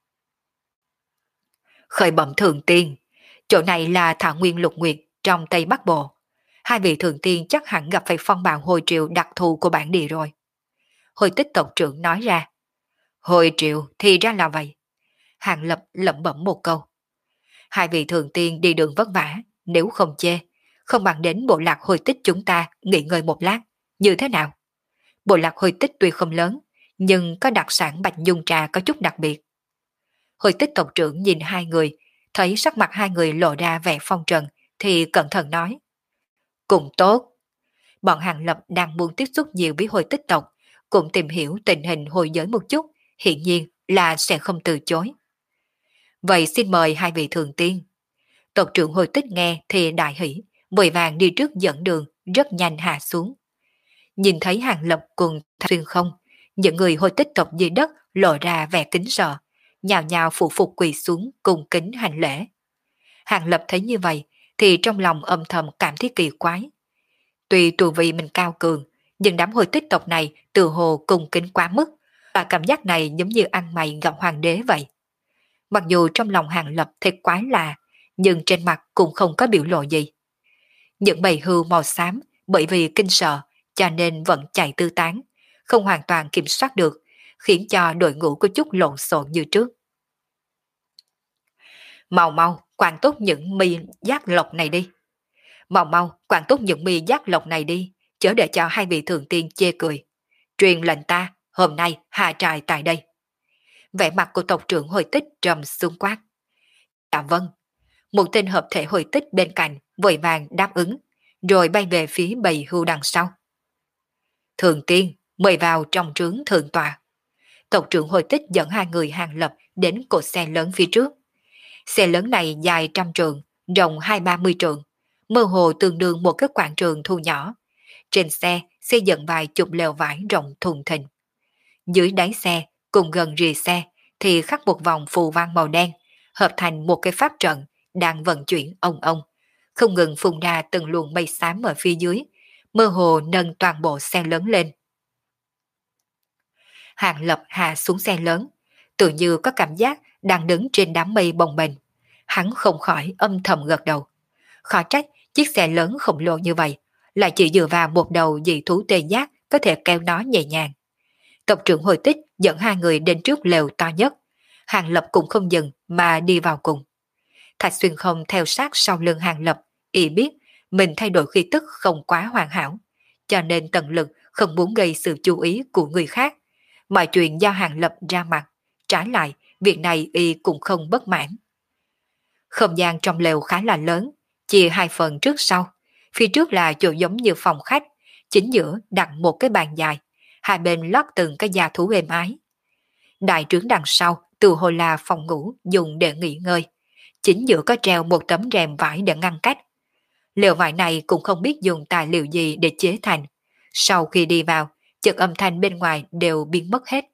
Khởi bẩm thường tiên, chỗ này là thảo nguyên lục nguyệt trong Tây Bắc Bộ. Hai vị thường tiên chắc hẳn gặp phải phong bạo hồi triệu đặc thù của bản địa rồi. Hồi Tích tộc trưởng nói ra. Hồi triệu thì ra là vậy. Hàng Lập lẩm bẩm một câu. Hai vị thường tiên đi đường vất vả, nếu không chê, không bằng đến bộ lạc Hồi Tích chúng ta nghỉ ngơi một lát, như thế nào? Bộ lạc Hồi Tích tuy không lớn, nhưng có đặc sản bạch nhung trà có chút đặc biệt. Hồi Tích tộc trưởng nhìn hai người, thấy sắc mặt hai người lộ ra vẻ phong trần, thì cẩn thận nói. Cùng tốt. Bọn Hàng Lập đang muốn tiếp xúc nhiều với Hồi Tích tộc, cũng tìm hiểu tình hình hồi giới một chút, hiển nhiên là sẽ không từ chối. Vậy xin mời hai vị thường tiên. Tộc trưởng Hồi Tích nghe thì đại hỷ, vội vàng đi trước dẫn đường, rất nhanh hạ xuống. Nhìn thấy Hàng Lập cùng Thạch Xuyên Không, những người Hồi Tích tộc dưới đất lộ ra vẻ kính sợ, nhào nhào phụ phục quỳ xuống cùng kính hành lễ. Hàng Lập thấy như vậy thì trong lòng âm thầm cảm thấy kỳ quái. Tuy tu vi mình cao cường, nhưng đám Hồi Tích tộc này từ hồ cùng kính quá mức, và cảm giác này giống như ăn mày gặp hoàng đế vậy. Mặc dù trong lòng Hàng Lập thấy quái lạ, nhưng trên mặt cũng không có biểu lộ gì. Những bầy hưu màu xám bởi vì kinh sợ cho nên vẫn chạy tư tán, không hoàn toàn kiểm soát được, khiến cho đội ngũ có chút lộn xộn như trước. Mau mau, quản tốt những mi giác lộc này đi. Mau mau, quản tốt những mi giác lộc này đi, chớ để cho hai vị thường tiên chê cười. Truyền lệnh ta, hôm nay hạ trại tại đây. Vẻ mặt của tộc trưởng Hồi Tích trầm xuống quát. Dạ vâng. Một tên hợp thể Hồi Tích bên cạnh vội vàng đáp ứng, rồi bay về phía bầy hưu đằng sau. Thường tiên, mời vào trong trướng thượng tọa. tộc trưởng Hồi Tích dẫn hai người Hàng Lập đến cột xe lớn phía trước. Xe lớn này dài trăm trượng, rộng hai ba mươi trượng, mơ hồ tương đương một cái quảng trường thu nhỏ. Trên xe xây dựng vài chục lều vải rộng thùng thình. Dưới đáy xe, cùng gần rìa xe, thì khắc một vòng phù văn màu đen, hợp thành một cái pháp trận đang vận chuyển ông ông, không ngừng phun ra từng luồng mây xám ở phía dưới, mơ hồ nâng toàn bộ xe lớn lên. Hàng Lập hạ xuống xe lớn, tự như có cảm giác đang đứng trên đám mây bồng bềnh. Hắn không khỏi âm thầm gật đầu. Khó trách chiếc xe lớn khổng lồ như vậy, lại chỉ dựa vào một đầu dị thú tê giác có thể kéo nó nhẹ nhàng. Tộc trưởng Hồi Tích dẫn hai người đến trước lều to nhất. Hàng Lập cũng không dừng mà đi vào cùng. Thạch Xuyên không theo sát sau lưng Hàng Lập, y biết mình thay đổi khí tức không quá hoàn hảo, cho nên tận lực không muốn gây sự chú ý của người khác. Mọi chuyện do Hàng Lập ra mặt, trái lại việc này y cũng không bất mãn. Không gian trong lều khá là lớn, chia hai phần trước sau. Phía trước là chỗ giống như phòng khách, chính giữa đặt một cái bàn dài, hai bên lót từng cái da thú êm ái. Đại trướng đằng sau từ hồi là phòng ngủ dùng để nghỉ ngơi, chính giữa có treo một tấm rèm vải để ngăn cách. Lều vải này cũng không biết dùng tài liệu gì để chế thành. Sau khi đi vào, chợt âm thanh bên ngoài đều biến mất hết.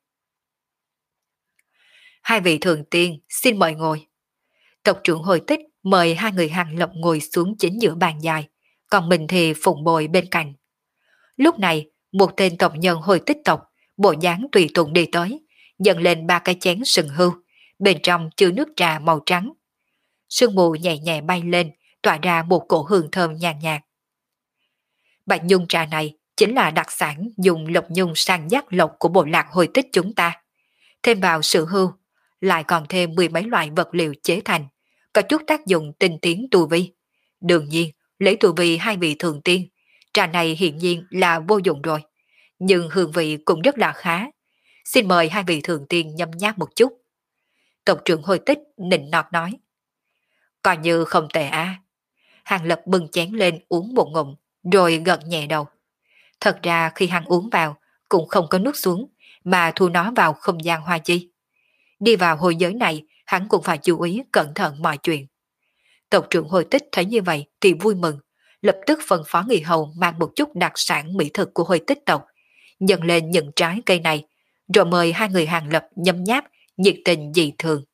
Hai vị thường tiên xin mời ngồi. Tộc trưởng Hồi Tích mời hai người Hàng Lập ngồi xuống chính giữa bàn dài, còn mình thì phụng bồi bên cạnh. Lúc này, một tên tộc nhân Hồi Tích tộc, bộ dáng tùy tùng đi tới, dâng lên ba cái chén sừng hưu, bên trong chứa nước trà màu trắng. Sương mù nhẹ nhẹ bay lên, tỏa ra một cổ hương thơm nhàn nhạt. Bạch nhung trà này chính là đặc sản dùng lộc nhung sang giác lộc của bộ lạc Hồi Tích chúng ta. Thêm vào sự hưu, lại còn thêm mười mấy loại vật liệu chế thành, có chút tác dụng tinh tiến tu vi. Đương nhiên, lấy tu vi hai vị thường tiên, trà này hiển nhiên là vô dụng rồi, nhưng hương vị cũng rất là khá. Xin mời hai vị thường tiên nhâm nháp một chút. Tộc trưởng Hồi Tích nịnh nọt nói. Coi như không tệ á. Hàng Lập bưng chén lên uống một ngụm, rồi gật nhẹ đầu. Thật ra khi hắn uống vào, cũng không có nuốt xuống, mà thu nó vào không gian hoa chi. Đi vào hồi giới này, hắn cũng phải chú ý cẩn thận mọi chuyện. Tộc trưởng Hồi Tích thấy như vậy thì vui mừng, lập tức phân phó người hầu mang một chút đặc sản mỹ thực của Hồi Tích tộc, nhận lên những trái cây này, rồi mời hai người Hàng Lập nhấm nháp, nhiệt tình dị thường.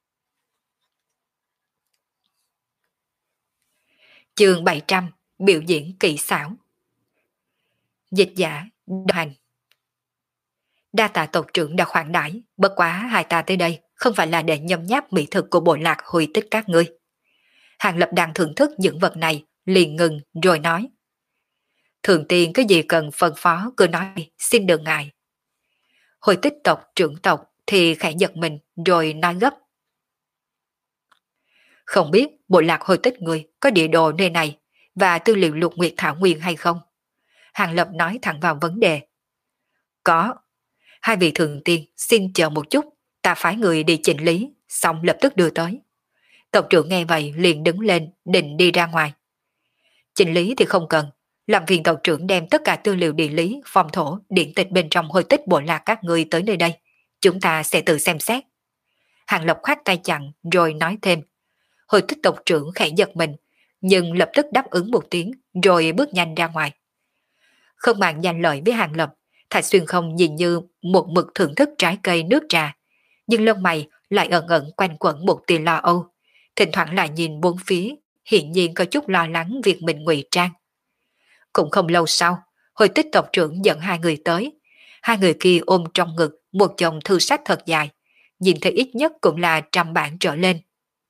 Chương bảy trăm, biểu diễn kỳ xảo. Dịch giả, đồng hành. Đa tạ tộc trưởng đã khoản đãi, bất quá hai ta tới đây không phải là để nhấm nháp mỹ thực của bộ lạc Hồi Tích các ngươi. Hàng Lập đang thưởng thức những vật này, liền ngừng rồi nói. Thường tiên có gì cần phân phó cứ nói, xin đừng ngại. Hồi Tích tộc trưởng tộc thì khẽ giật mình rồi nói gấp. Không biết bộ lạc Hồi Tích người có địa đồ nơi này và tư liệu lục nguyệt thảo nguyên hay không? Hàng Lập nói thẳng vào vấn đề. Có. Hai vị thường tiên xin chờ một chút, ta phái người đi chỉnh lý, xong lập tức đưa tới. Tộc trưởng nghe vậy liền đứng lên định đi ra ngoài. Chỉnh lý thì không cần, làm phiền tộc trưởng đem tất cả tư liệu địa lý, phong thổ, điện tịch bên trong Hồi Tích bộ lạc các người tới nơi đây. Chúng ta sẽ tự xem xét. Hàng Lập khoát tay chặn rồi nói thêm. Hồi Tích tộc trưởng khẽ giật mình, nhưng lập tức đáp ứng một tiếng rồi bước nhanh ra ngoài. Không màng danh lợi với Hàng Lập, Thạch Xuyên không nhìn như một mực thưởng thức trái cây nước trà, nhưng lông mày lại ẩn ẩn quanh quẩn một tia lo âu, thỉnh thoảng lại nhìn bốn phía, hiển nhiên có chút lo lắng việc mình ngụy trang. Cũng không lâu sau, Hồi Tích tộc trưởng dẫn hai người tới, hai người kia ôm trong ngực một chồng thư sách thật dài, nhìn thấy ít nhất cũng là trăm bản trở lên.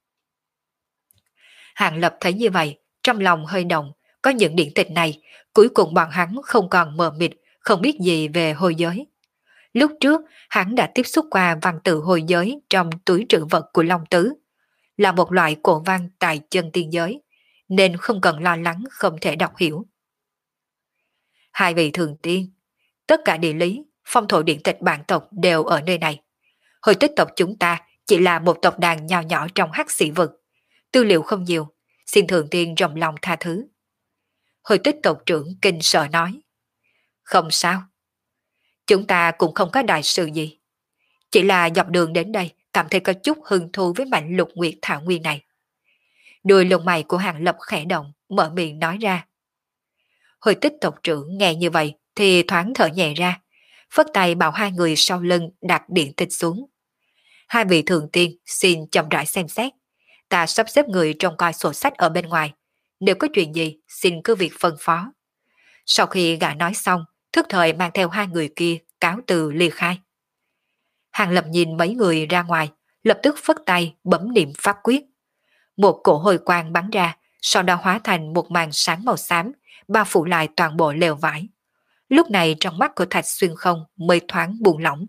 Hàng Lập thấy như vậy, trong lòng hơi động, có những điển tịch này, cuối cùng bọn hắn không còn mờ mịt, không biết gì về hồi giới. Lúc trước, hắn đã tiếp xúc qua văn tự hồi giới trong túi trữ vật của Long Tứ, là một loại cổ văn tại chân tiên giới, nên không cần lo lắng không thể đọc hiểu. Hai vị thường tiên, tất cả địa lý, phong thổ điển tịch bản tộc đều ở nơi này. Hồi Tích tộc chúng ta chỉ là một tộc đàn nhỏ nhỏ trong hắc sĩ vực, tư liệu không nhiều, xin thường tiên rộng lòng tha thứ. Hồi Tích tộc trưởng kinh sợ nói. Không sao. Chúng ta cũng không có đại sự gì. Chỉ là dọc đường đến đây cảm thấy có chút hứng thú với mảnh lục nguyệt thảo nguyên này. Đôi lông mày của Hàng Lập khẽ động, mở miệng nói ra. Hồi tích tộc trưởng nghe như vậy thì thoáng thở nhẹ ra, phất tay bảo hai người sau lưng đặt điện tịch xuống. Hai vị thường tiên xin chậm rãi xem xét, ta sắp xếp người trông coi sổ sách ở bên ngoài, nếu có chuyện gì xin cứ việc phân phó. Sau khi gã nói xong, thức thời mang theo hai người kia cáo từ ly khai. Hàng Lập nhìn mấy người ra ngoài, lập tức phất tay bấm niệm pháp quyết. Một cổ hồi quang bắn ra, sau đó hóa thành một màn sáng màu xám, bao phủ lại toàn bộ lều vải. Lúc này trong mắt của Thạch Xuyên Không mới thoáng buông lỏng.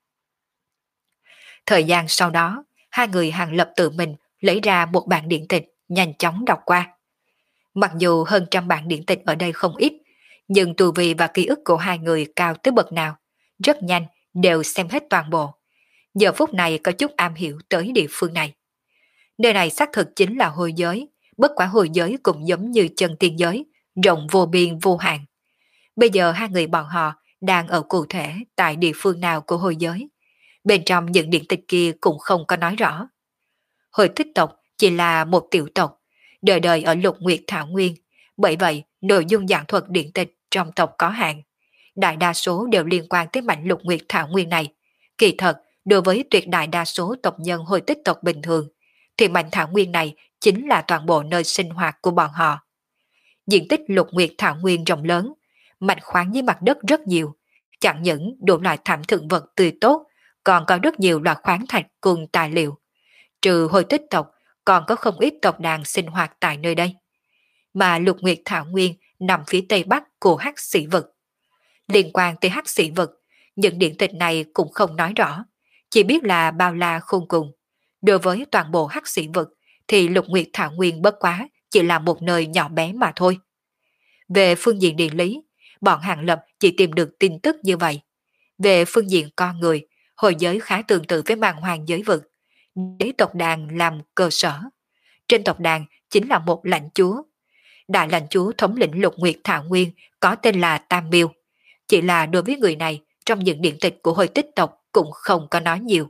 Thời gian sau đó, hai người Hàng Lập tự mình lấy ra một bản điển tịch, nhanh chóng đọc qua. Mặc dù hơn trăm bản điển tịch ở đây không ít, nhưng tu vi và ký ức của hai người cao tới bậc nào, rất nhanh đều xem hết toàn bộ. Giờ phút này có chút am hiểu tới địa phương này. Nơi này xác thực chính là hồi giới, bất quả hồi giới cũng giống như chân tiên giới, rộng vô biên vô hạn. Bây giờ hai người bọn họ đang ở cụ thể tại địa phương nào của hồi giới. Bên trong những điện tịch kia cũng không có nói rõ. Hồi tích tộc chỉ là một tiểu tộc, đời đời ở Lục Nguyệt Thảo Nguyên, bởi vậy nội dung giảng thuật điện tịch trong tộc có hạn. Đại đa số đều liên quan tới mảnh Lục Nguyệt Thảo Nguyên này. Kỳ thật, đối với tuyệt đại đa số tộc nhân hồi tích tộc bình thường, thì mảnh Thảo Nguyên này chính là toàn bộ nơi sinh hoạt của bọn họ. Diện tích Lục Nguyệt Thảo Nguyên rộng lớn, mạch khoáng dưới mặt đất rất nhiều, chẳng những đủ loại thảm thực vật tươi tốt, còn có rất nhiều loại khoáng thạch cùng tài liệu. Trừ hồi tích tộc, còn có không ít tộc đàn sinh hoạt tại nơi đây. Mà Lục Nguyệt Thảo Nguyên nằm phía tây bắc của Hắc Sĩ Vực. Liên quan tới Hắc Sĩ Vực, những điện tịch này cũng không nói rõ, chỉ biết là bao la khôn cùng. Đối với toàn bộ Hắc Sĩ Vực thì Lục Nguyệt Thảo Nguyên bất quá chỉ là một nơi nhỏ bé mà thôi. Về phương diện địa lý, bọn Hàng Lập chỉ tìm được tin tức như vậy. Về phương diện con người, hồi giới khá tương tự với màn hoàng giới vực, lấy tộc đàn làm cơ sở. Trên tộc đàn chính là một lãnh chúa. Đại lãnh chúa thống lĩnh Lục Nguyệt Thảo Nguyên có tên là Tam Miêu. Chỉ là đối với người này, trong những điện tịch của hồi tích tộc cũng không có nói nhiều.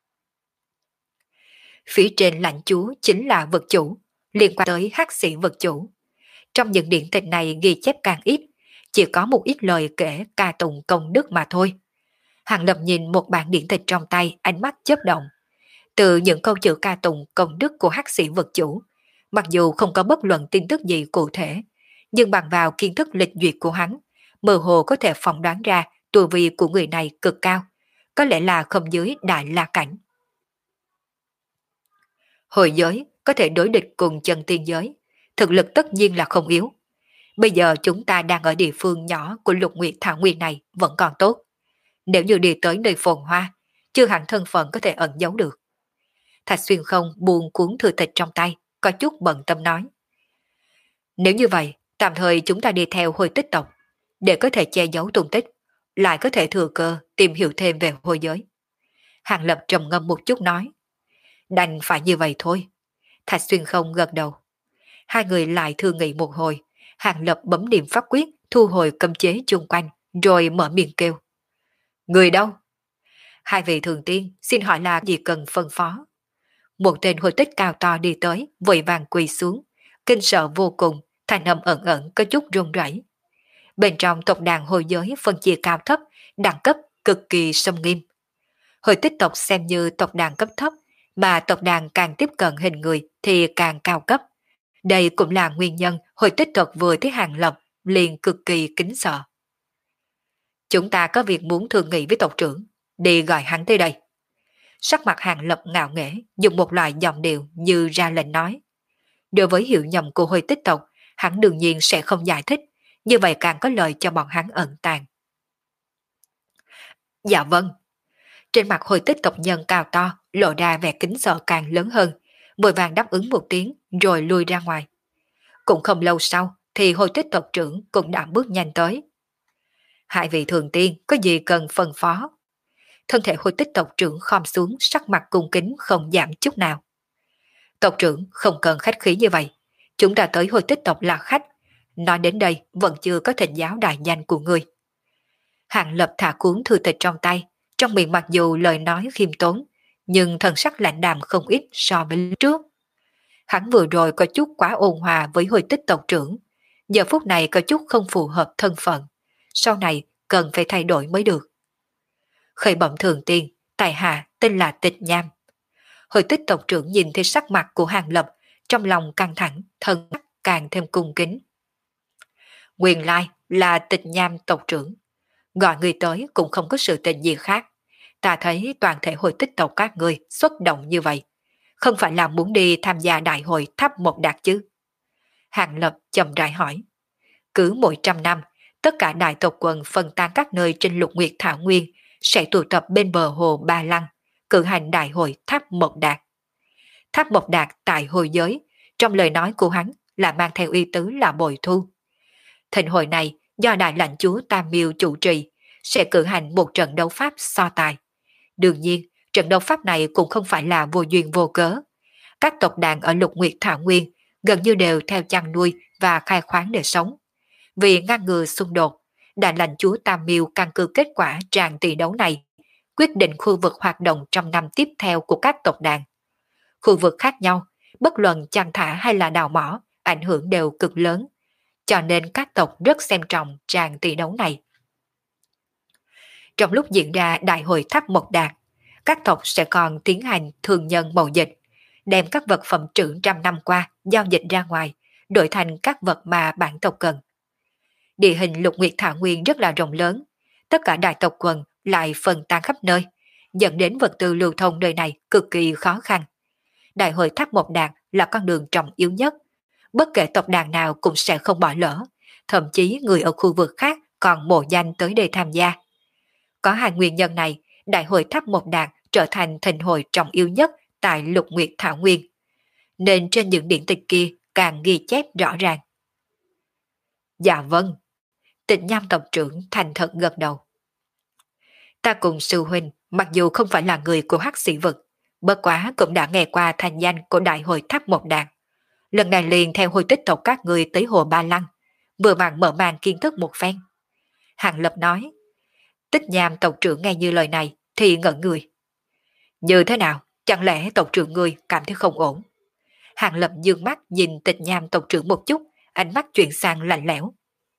Phía trên lãnh chúa chính là vực chủ, liên quan tới hắc sĩ vực chủ. Trong những điện tịch này ghi chép càng ít, chỉ có một ít lời kể ca tụng công đức mà thôi. Hàng Lập nhìn một bản điển tịch trong tay, ánh mắt chớp động. Từ những câu chữ ca tụng công đức của hắc sĩ vực chủ, mặc dù không có bất luận tin tức gì cụ thể, nhưng bằng vào kiến thức lịch duyệt của hắn, mơ hồ có thể phỏng đoán ra tu vi của người này cực cao, có lẽ là không dưới đại la cảnh. Hồi giới có thể đối địch cùng chân tiên giới, thực lực tất nhiên là không yếu. Bây giờ chúng ta đang ở địa phương nhỏ của Lục Nguyệt Thảo Nguyên này vẫn còn tốt. Nếu như đi tới nơi phồn hoa, chưa hẳn thân phận có thể ẩn giấu được. Thạch Xuyên Không buông cuốn thư tịch trong tay, có chút bận tâm nói. Nếu như vậy, tạm thời chúng ta đi theo hồi tích tộc, để có thể che giấu tung tích, lại có thể thừa cơ tìm hiểu thêm về hồi giới. Hàng Lập trầm ngâm một chút nói. Đành phải như vậy thôi. Thạch Xuyên Không gật đầu. Hai người lại thương nghị một hồi, Hàng Lập bấm niệm pháp quyết, thu hồi cấm chế chung quanh, rồi mở miệng kêu. Người đâu? Hai vị thường tiên xin hỏi là gì cần phân phó. Một tên hồi tích cao to đi tới, vội vàng quỳ xuống, kinh sợ vô cùng, thanh âm ẩn ẩn có chút run rẩy. Bên trong tộc đàn hồi giới phân chia cao thấp, đẳng cấp cực kỳ sâm nghiêm. Hồi tích tộc xem như tộc đàn cấp thấp, mà tộc đàn càng tiếp cận hình người thì càng cao cấp. Đây cũng là nguyên nhân hồi tích tộc vừa thấy Hàng Lập liền cực kỳ kính sợ. Chúng ta có việc muốn thương nghị với tộc trưởng, đi gọi hắn tới đây. Sắc mặt Hàng Lập ngạo nghễ, dùng một loại giọng điệu như ra lệnh nói. Đối với hiểu nhầm của hồi tích tộc, hắn đương nhiên sẽ không giải thích, như vậy càng có lợi cho bọn hắn ẩn tàng. Dạ vâng. Trên mặt hồi tích tộc nhân cao to, lộ ra vẻ kính sợ càng lớn hơn, vội vàng đáp ứng một tiếng rồi lui ra ngoài. Cũng không lâu sau thì hồi tích tộc trưởng cũng đã bước nhanh tới. Hai vị thường tiên có gì cần phân phó? Thân thể hồi tích tộc trưởng khom xuống, sắc mặt cung kính không giảm chút nào. Tộc trưởng không cần khách khí như vậy, chúng ta tới hồi tích tộc là khách, nói đến đây vẫn chưa có thỉnh giáo đại danh của người. Hàng Lập thả cuốn thư tịch trong tay, Trong miệng mặc dù lời nói khiêm tốn, nhưng thần sắc lạnh đàm không ít so với lúc trước. Hắn vừa rồi có chút quá ôn hòa với Hồi Tích tộc trưởng, giờ phút này có chút không phù hợp thân phận, sau này cần phải thay đổi mới được. Khởi bẩm thường tiên, tại hạ tên là Tịch Nham. Hồi Tích tộc trưởng nhìn thấy sắc mặt của Hàng Lập, trong lòng căng thẳng, thân sắc càng thêm cung kính. Nguyên lai là Tịch Nham tộc trưởng, gọi người tới cũng không có sự tình gì khác. Ta thấy toàn thể Hồi Tích tộc các người xuất động như vậy, không phải là muốn đi tham gia đại hội tháp một đạt chứ? Hàng Lập chậm rãi hỏi. Cứ mỗi trăm năm, tất cả đại tộc quần phân tan các nơi trên Lục Nguyệt Thảo Nguyên sẽ tụ tập bên bờ hồ Ba Lăng, cử hành đại hội tháp một đạt. Tháp một đạt tại hồi giới, trong lời nói của hắn là mang theo ý tứ là bồi thu. Thịnh hội này do đại lãnh chúa Tam Miêu chủ trì, sẽ cử hành một trận đấu pháp so tài. Đương nhiên, trận đấu pháp này cũng không phải là vô duyên vô cớ. Các tộc đàn ở Lục Nguyệt Thảo Nguyên gần như đều theo chăn nuôi và khai khoáng để sống. Vì ngăn ngừa xung đột, đại lãnh chúa Tam Miêu căn cứ kết quả tràng tỷ đấu này, quyết định khu vực hoạt động trong năm tiếp theo của các tộc đàn. Khu vực khác nhau, bất luận chăn thả hay là đào mỏ, ảnh hưởng đều cực lớn, cho nên các tộc rất xem trọng tràng tỷ đấu này. Trong lúc diễn ra đại hội tháp Mộc Đạt, các tộc sẽ còn tiến hành thường nhân mậu dịch, đem các vật phẩm trữ trăm năm qua giao dịch ra ngoài, đổi thành các vật mà bản tộc cần. Địa hình Lục Nguyệt Thảo Nguyên rất là rộng lớn, tất cả đại tộc quần lại phân tán khắp nơi, dẫn đến vật tư lưu thông nơi này cực kỳ khó khăn. Đại hội tháp Mộc Đạt là con đường trọng yếu nhất, bất kể tộc đàn nào cũng sẽ không bỏ lỡ, thậm chí người ở khu vực khác còn mộ danh tới đây tham gia. Có hai nguyên nhân này, đại hội tháp Mộc Đạt trở thành thịnh hội trọng yếu nhất tại Lục Nguyệt Thảo Nguyên, nên trên những điển tịch kia càng ghi chép rõ ràng. Dạ vâng, Tịch Nham tộc trưởng thành thật gật đầu. Ta cùng sư huynh mặc dù không phải là người của Hắc Sĩ vực, bất quá cũng đã nghe qua thành danh của đại hội tháp Mộc Đạt. Lần này liền theo Hồi Tích tộc các người tới hồ Ba Lăng, vừa vặn mở màn kiến thức một phen. Hàng Lập nói. Tích Nham tộc trưởng nghe như lời này thì ngẩn người. Như thế nào, chẳng lẽ tộc trưởng người cảm thấy không ổn? Hàng Lập dương mắt nhìn Tịch Nham tộc trưởng một chút, ánh mắt chuyển sang lạnh lẽo.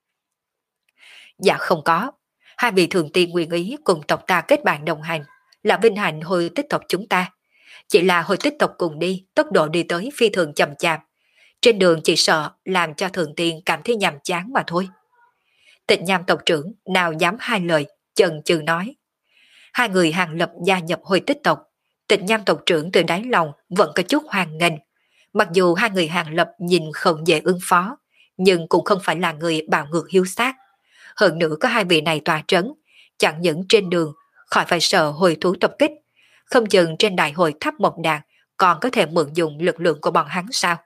Dạ không có, hai vị thường tiên nguyện ý cùng tộc ta kết bạn đồng hành, là vinh hạnh Hồi Tích tộc chúng ta. Chỉ là Hồi Tích tộc cùng đi, tốc độ đi tới phi thường chậm chạp, trên đường chỉ sợ làm cho thường tiên cảm thấy nhàm chán mà thôi. Tịch Nham tộc trưởng nào dám hai lời, chần chừ nói. Hai người Hàng Lập gia nhập Hồi Tích tộc, Tịch Nham tộc trưởng từ đáy lòng vẫn có chút hoan nghênh. Mặc dù hai người Hàng Lập nhìn không dễ ứng phó, nhưng cũng không phải là người bạo ngược hiếu sát. Hơn nữa có hai vị này tòa trấn, chẳng những trên đường khỏi phải sợ hồi thú tập kích, không chừng trên đại hội tháp Mộc Đạt còn có thể mượn dùng lực lượng của bọn hắn sao?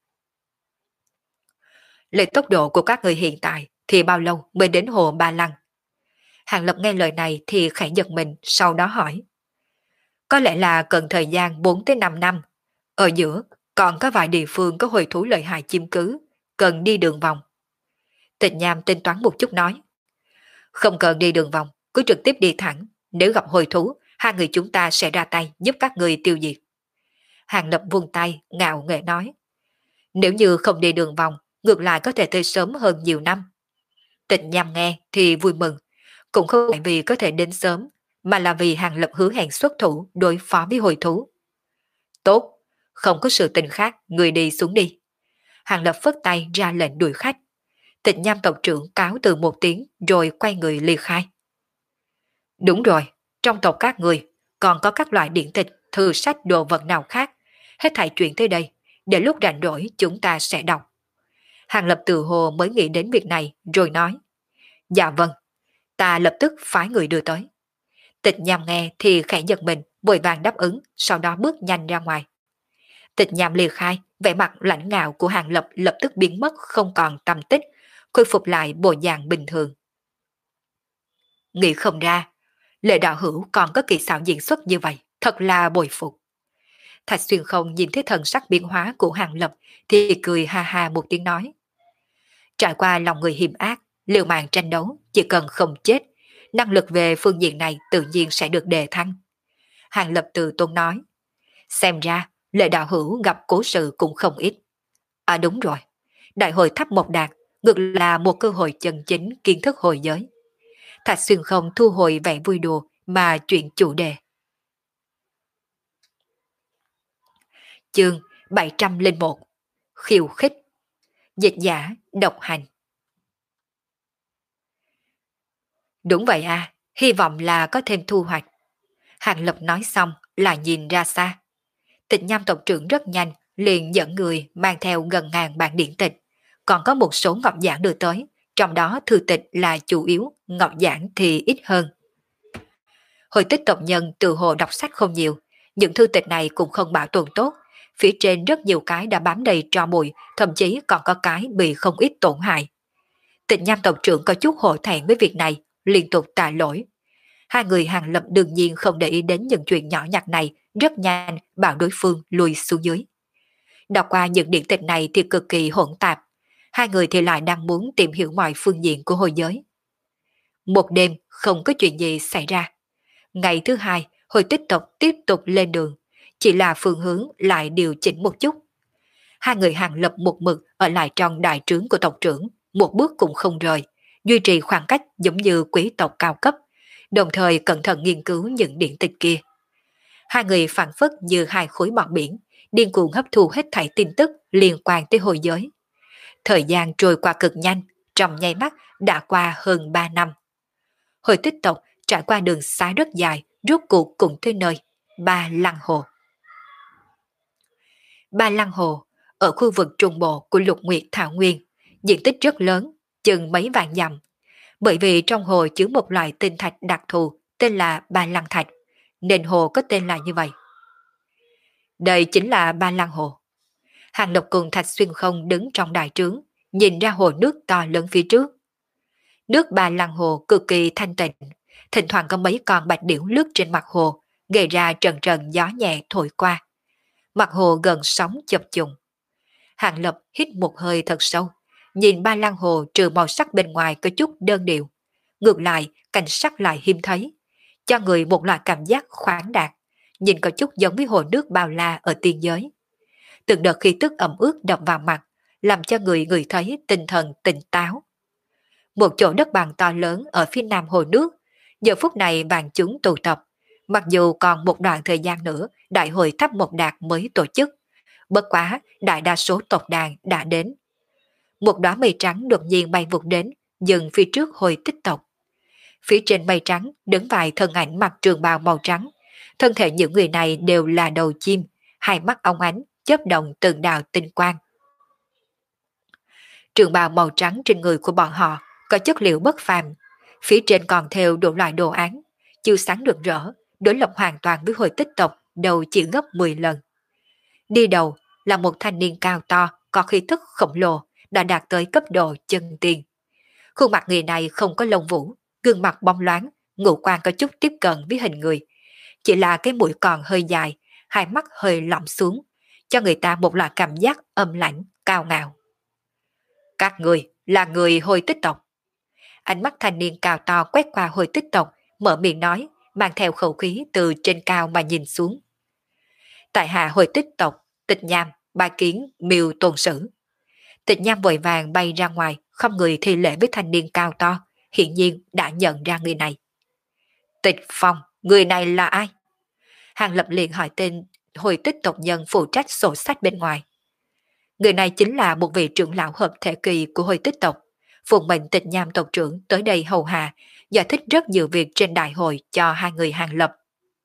Lấy tốc độ của các người hiện tại thì bao lâu mới đến hồ Ba Lăng? Hàng Lập nghe lời này thì khẽ giật mình, sau đó hỏi. Có lẽ là cần thời gian bốn tới năm năm. Ở giữa còn có vài địa phương có hồi thú lợi hại chiếm cứ, cần đi đường vòng. Tịch Nham tính toán một chút nói. Không cần đi đường vòng, cứ trực tiếp đi thẳng. Nếu gặp hồi thú, hai người chúng ta sẽ ra tay giúp các người tiêu diệt. Hàng Lập vung tay, ngạo nghễ nói. Nếu như không đi đường vòng, ngược lại có thể tới sớm hơn nhiều năm. Tịch Nham nghe thì vui mừng, cũng không phải vì có thể đến sớm, mà là vì Hàng Lập hứa hẹn xuất thủ đối phó với hồi thú. Tốt, không có sự tình khác, người đi xuống đi. Hàng Lập phất tay ra lệnh đuổi khách. Tịch Nham tộc trưởng cáo từ một tiếng rồi quay người ly khai. Đúng rồi, trong tộc các người còn có các loại điển tịch, thư sách đồ vật nào khác, hết thảy chuyện tới đây, để lúc rảnh rỗi chúng ta sẽ đọc. Hàng Lập từ hồ mới nghĩ đến việc này rồi nói. Dạ vâng, ta lập tức phái người đưa tới. Tịch Nham nghe thì khẽ giật mình, vội vàng đáp ứng, sau đó bước nhanh ra ngoài. Tịch Nham ly khai, vẻ mặt lãnh ngạo của Hàng Lập lập tức biến mất không còn tăm tích, khôi phục lại bộ dạng bình thường. Nghĩ không ra, Lệ đạo hữu còn có kỳ xảo diễn xuất như vậy, thật là bồi phục. Thạch Xuyên Không nhìn thấy thần sắc biến hóa của Hàng Lập thì cười ha ha một tiếng nói. Trải qua lòng người hiểm ác, liều mạng tranh đấu, chỉ cần không chết, năng lực về phương diện này tự nhiên sẽ được đề thăng. Hàng Lập từ tốn nói, xem ra Lệ đạo hữu gặp cố sự cũng không ít. À đúng rồi, đại hội tháp một đạt ngược là một cơ hội chân chính kiến thức hồi giới. Thạch Xuyên không thu hồi vẻ vui đùa mà chuyển chủ đề. Chương bảy trăm lẻ một, khiêu khích. Dịch giả độc hành. Đúng vậy à, hy vọng là có thêm thu hoạch. Hàng Lập nói xong là nhìn ra xa. Tịch Nham tộc trưởng rất nhanh liền dẫn người mang theo gần ngàn bản điển tịch, còn có một số ngọc giảng đưa tới, trong đó thư tịch là chủ yếu, ngọc giảng thì ít hơn. Hồi tích tộc nhân từ hồ đọc sách không nhiều, những thư tịch này cũng không bảo tồn tốt, phía trên rất nhiều cái đã bám đầy tro bụi, thậm chí còn có cái bị không ít tổn hại. Tịch Nham tộc trưởng có chút hổ thẹn với việc này, liên tục tạ lỗi. Hai người Hàng Lập đương nhiên không để ý đến những chuyện nhỏ nhặt này, rất nhanh bảo đối phương lùi xuống dưới. Đọc qua những điển tịch này thì cực kỳ hỗn tạp, hai người thì lại đang muốn tìm hiểu mọi phương diện của hồi giới. Một đêm không có chuyện gì xảy ra. Ngày thứ hai, hồi tích tộc tiếp tục lên đường, chỉ là phương hướng lại điều chỉnh một chút. Hai người Hàng Lập một mực ở lại trong đại trướng của tộc trưởng, một bước cũng không rời, duy trì khoảng cách giống như quý tộc cao cấp, đồng thời cẩn thận nghiên cứu những điển tịch kia. Hai người phản phất như hai khối bọt biển, điên cuồng hấp thu hết thảy tin tức liên quan tới hồi giới. Thời gian trôi qua cực nhanh, trong nháy mắt đã qua hơn ba năm. Hồi tích tộc trải qua đường xá rất dài, rốt cuộc cũng tới nơi, Ba Lăng Hồ. Ba Lăng Hồ, ở khu vực trung bộ của Lục Nguyệt Thảo Nguyên, diện tích rất lớn, chừng mấy vạn dặm. Bởi vì trong hồ chứa một loại tinh thạch đặc thù tên là Ba Lăng Thạch, nên hồ có tên là như vậy. Đây chính là Ba Lăng Hồ. Hàng Lập cùng Thạch Xuyên không đứng trong đại trướng, nhìn ra hồ nước to lớn phía trước. Nước Ba Lăng Hồ cực kỳ thanh tịnh, thỉnh thoảng có mấy con bạch điểu lướt trên mặt hồ, gây ra trần trần gió nhẹ thổi qua. Mặt hồ gần sóng chập trùng. Hàng Lập hít một hơi thật sâu, nhìn Ba Lăng Hồ trừ màu sắc bên ngoài có chút đơn điệu, ngược lại cảnh sắc lại hiếm thấy, cho người một loại cảm giác khoáng đạt, nhìn có chút giống với hồ nước bao la ở tiên giới. Từng đợt khí tức ẩm ướt đập vào mặt, làm cho người người thấy tinh thần tỉnh táo. Một chỗ đất bằng to lớn ở phía nam hồ nước, giờ phút này vạn chúng tụ tập, mặc dù còn một đoạn thời gian nữa đại hội tháp một đạt mới tổ chức, bất quá đại đa số tộc đàn đã đến. Một đóa mây trắng đột nhiên bay vụt đến, dừng phía trước hồi tích tộc. Phía trên mây trắng đứng vài thân ảnh mặc trường bào màu trắng, thân thể những người này đều là đầu chim, hai mắt óng ánh, chớp động từng đạo tinh quang. Trường bào màu trắng trên người của bọn họ có chất liệu bất phàm, phía trên còn theo đủ loại đồ án, chiếu sáng rực rỡ, đối lập hoàn toàn với hồi tích tộc đầu chỉ gấp mười lần. Đi đầu là một thanh niên cao to, có khí thức khổng lồ, đã đạt tới cấp độ chân tiên. Khuôn mặt người này không có lông vũ, gương mặt bóng loáng, ngũ quan có chút tiếp cận với hình người. Chỉ là cái mũi còn hơi dài, hai mắt hơi lõm xuống, cho người ta một loại cảm giác âm lãnh, cao ngạo. Các người là người hồi tích tộc. Ánh mắt thanh niên cao to quét qua hồi tích tộc, mở miệng nói, mang theo khẩu khí từ trên cao mà nhìn xuống. Tại hạ hồi tích tộc, Tịch Nham, ba kiến, miêu tôn sử. Tịch Nham vội vàng bay ra ngoài, không người thi lễ với thanh niên cao to, hiển nhiên đã nhận ra người này. Tịch Phong, người này là ai? Hàng Lập liền hỏi tên hồi tích tộc nhân phụ trách sổ sách bên ngoài. Người này chính là một vị trưởng lão hợp thể kỳ của hồi tích tộc, phụng mệnh Tịch Nham tộc trưởng tới đây hầu hạ, giải thích rất nhiều việc trên đại hội cho hai người Hàng Lập.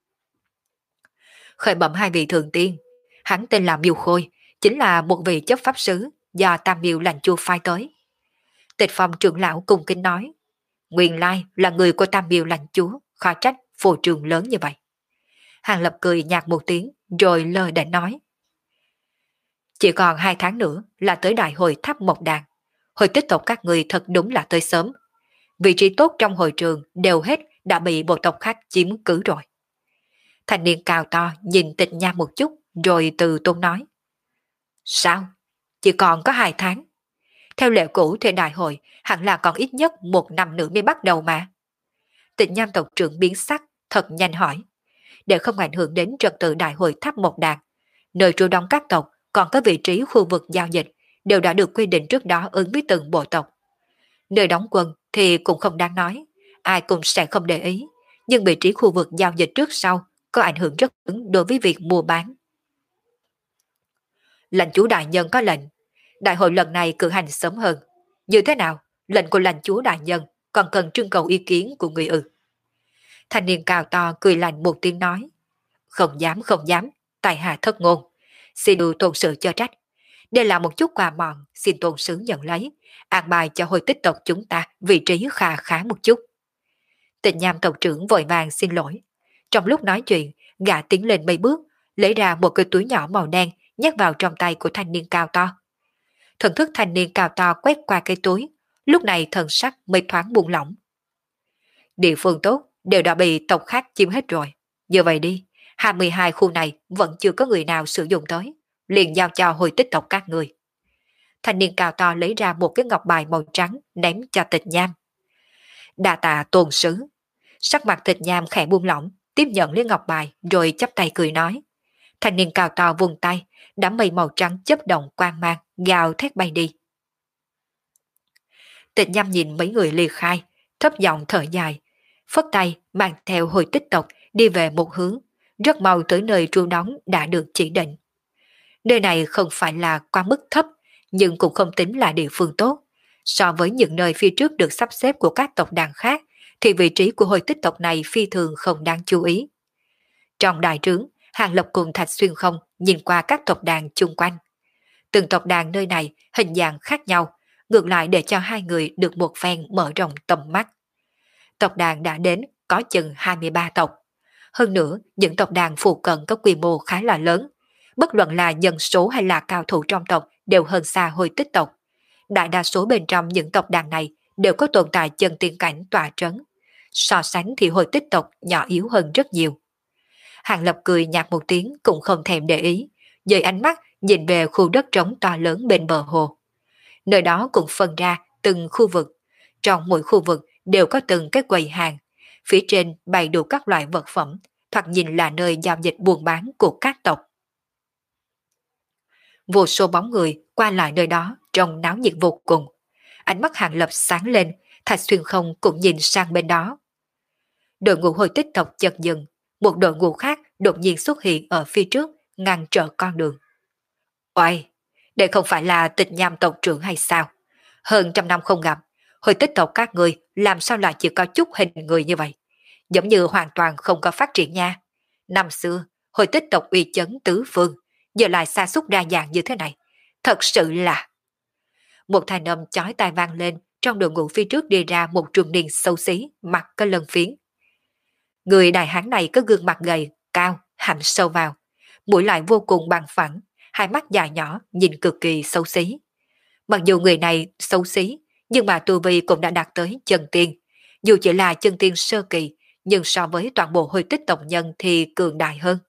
Khởi bẩm hai vị thượng tiên, hắn tên là Miêu Khôi, chính là một vị chấp pháp sứ do Tam Miêu lành chua phái tới. Tịch Phong trưởng lão cung kính nói, nguyên lai là người của Tam Miêu lành chúa, khó trách phô trường lớn như vậy. Hàng Lập cười nhạt một tiếng, rồi lơ đễnh nói, chỉ còn hai tháng nữa là tới đại hội tháp Mộc Đàn. Hồi tích tộc các người thật đúng là tới sớm. Vị trí tốt trong hội trường đều hết đã bị bộ tộc khác chiếm cứ rồi. Thanh niên cao to nhìn Tịch Nham một chút, rồi từ tôn nói, sao? Chỉ còn có hai tháng. Theo lệ cũ thì đại hội hẳn là còn ít nhất một năm nữa mới bắt đầu mà. Tịnh Nham tộc trưởng biến sắc, thật nhanh hỏi. Để không ảnh hưởng đến trật tự đại hội tháp một đàn, nơi trú đóng các tộc còn có vị trí khu vực giao dịch đều đã được quy định trước đó ứng với từng bộ tộc. Nơi đóng quân thì cũng không đáng nói, ai cũng sẽ không để ý, nhưng vị trí khu vực giao dịch trước sau có ảnh hưởng rất lớn đối với việc mua bán. Lãnh chúa đại nhân có lệnh, đại hội lần này cử hành sớm hơn. Như thế nào, lệnh của lãnh chúa đại nhân còn cần trưng cầu ý kiến của người ư? Thanh niên cao to cười lạnh một tiếng nói. Không dám không dám, tại hạ thất ngôn. Xin đu tôn sự cho trách. Đây là một chút quà mọn, xin tôn sứ nhận lấy, an bài cho hồi tích tộc chúng ta vị trí khá khá một chút. Tịnh Nham tộc trưởng vội vàng xin lỗi. Trong lúc nói chuyện, gã tiến lên mấy bước, lấy ra một cái túi nhỏ màu đen nhét vào trong tay của thanh niên cao to. Thần thức thanh niên cao to quét qua cái túi, lúc này thần sắc mới thoáng buông lỏng. Địa phương tốt đều đã bị tộc khác chiếm hết rồi. Như vậy đi, hai mươi hai khu này vẫn chưa có người nào sử dụng tới, liền giao cho hồi tích tộc các người. Thanh niên cao to lấy ra một cái ngọc bài màu trắng ném cho Tịch Nham. Đa tạ tôn sứ. Sắc mặt Tịch Nham khẽ buông lỏng, tiếp nhận lấy ngọc bài rồi chắp tay cười nói. Thanh niên cao to vùng tay, đám mây màu trắng chớp động quang mang, gào thét bay đi. Tịch Nham nhìn mấy người ly khai, thấp giọng thở dài, phất tay mang theo hồi tích tộc đi về một hướng, rất mau tới nơi trú đóng đã được chỉ định. Nơi này không phải là quá mức thấp, nhưng cũng không tính là địa phương tốt. So với những nơi phía trước được sắp xếp của các tộc đàn khác, thì vị trí của hồi tích tộc này phi thường không đáng chú ý. Trong đại trướng, Hàng Lập cùng Thạch Xuyên không nhìn qua các tộc đàn chung quanh. Từng tộc đàn nơi này hình dạng khác nhau, ngược lại để cho hai người được một phen mở rộng tầm mắt. Tộc đàn đã đến có chừng hai mươi ba tộc. Hơn nữa, những tộc đàn phụ cận có quy mô khá là lớn. Bất luận là nhân số hay là cao thủ trong tộc đều hơn xa hồi tích tộc. Đại đa số bên trong những tộc đàn này đều có tồn tại chân tiên cảnh tọa trấn. So sánh thì hồi tích tộc nhỏ yếu hơn rất nhiều. Hàng Lập cười nhạt một tiếng cũng không thèm để ý, dời ánh mắt nhìn về khu đất trống to lớn bên bờ hồ. Nơi đó cũng phân ra từng khu vực. Trong mỗi khu vực đều có từng cái quầy hàng. Phía trên bày đủ các loại vật phẩm, thoạt nhìn là nơi giao dịch buôn bán của các tộc. Vô số bóng người qua lại nơi đó trông náo nhiệt vô cùng. Ánh mắt Hàng Lập sáng lên, Thạch Xuyên không cũng nhìn sang bên đó. Đội ngũ hồi tích tộc chợt dừng, một đội ngũ khác đột nhiên xuất hiện ở phía trước, ngăn trở con đường. Oai, đây không phải là Tịch Nham tộc trưởng hay sao? Hơn trăm năm không gặp, hồi tích tộc các người làm sao lại chỉ có chút hình người như vậy? Giống như hoàn toàn không có phát triển nha. Năm xưa, hồi tích tộc uy chấn tứ phương, giờ lại sa sút đa dạng như thế này. Thật sự là... Một thanh âm chói tai vang lên, trong đội ngũ phía trước đi ra một trung niên xấu xí, mặt có lân phiến. Người đại hán này có gương mặt gầy, cao, hạnh sâu vào, mũi lại vô cùng bằng phẳng, hai mắt dài nhỏ, nhìn cực kỳ xấu xí. Mặc dù người này xấu xí, nhưng mà tu vi cũng đã đạt tới chân tiên. Dù chỉ là chân tiên sơ kỳ, nhưng so với toàn bộ hồi tích tộc nhân thì cường đại hơn.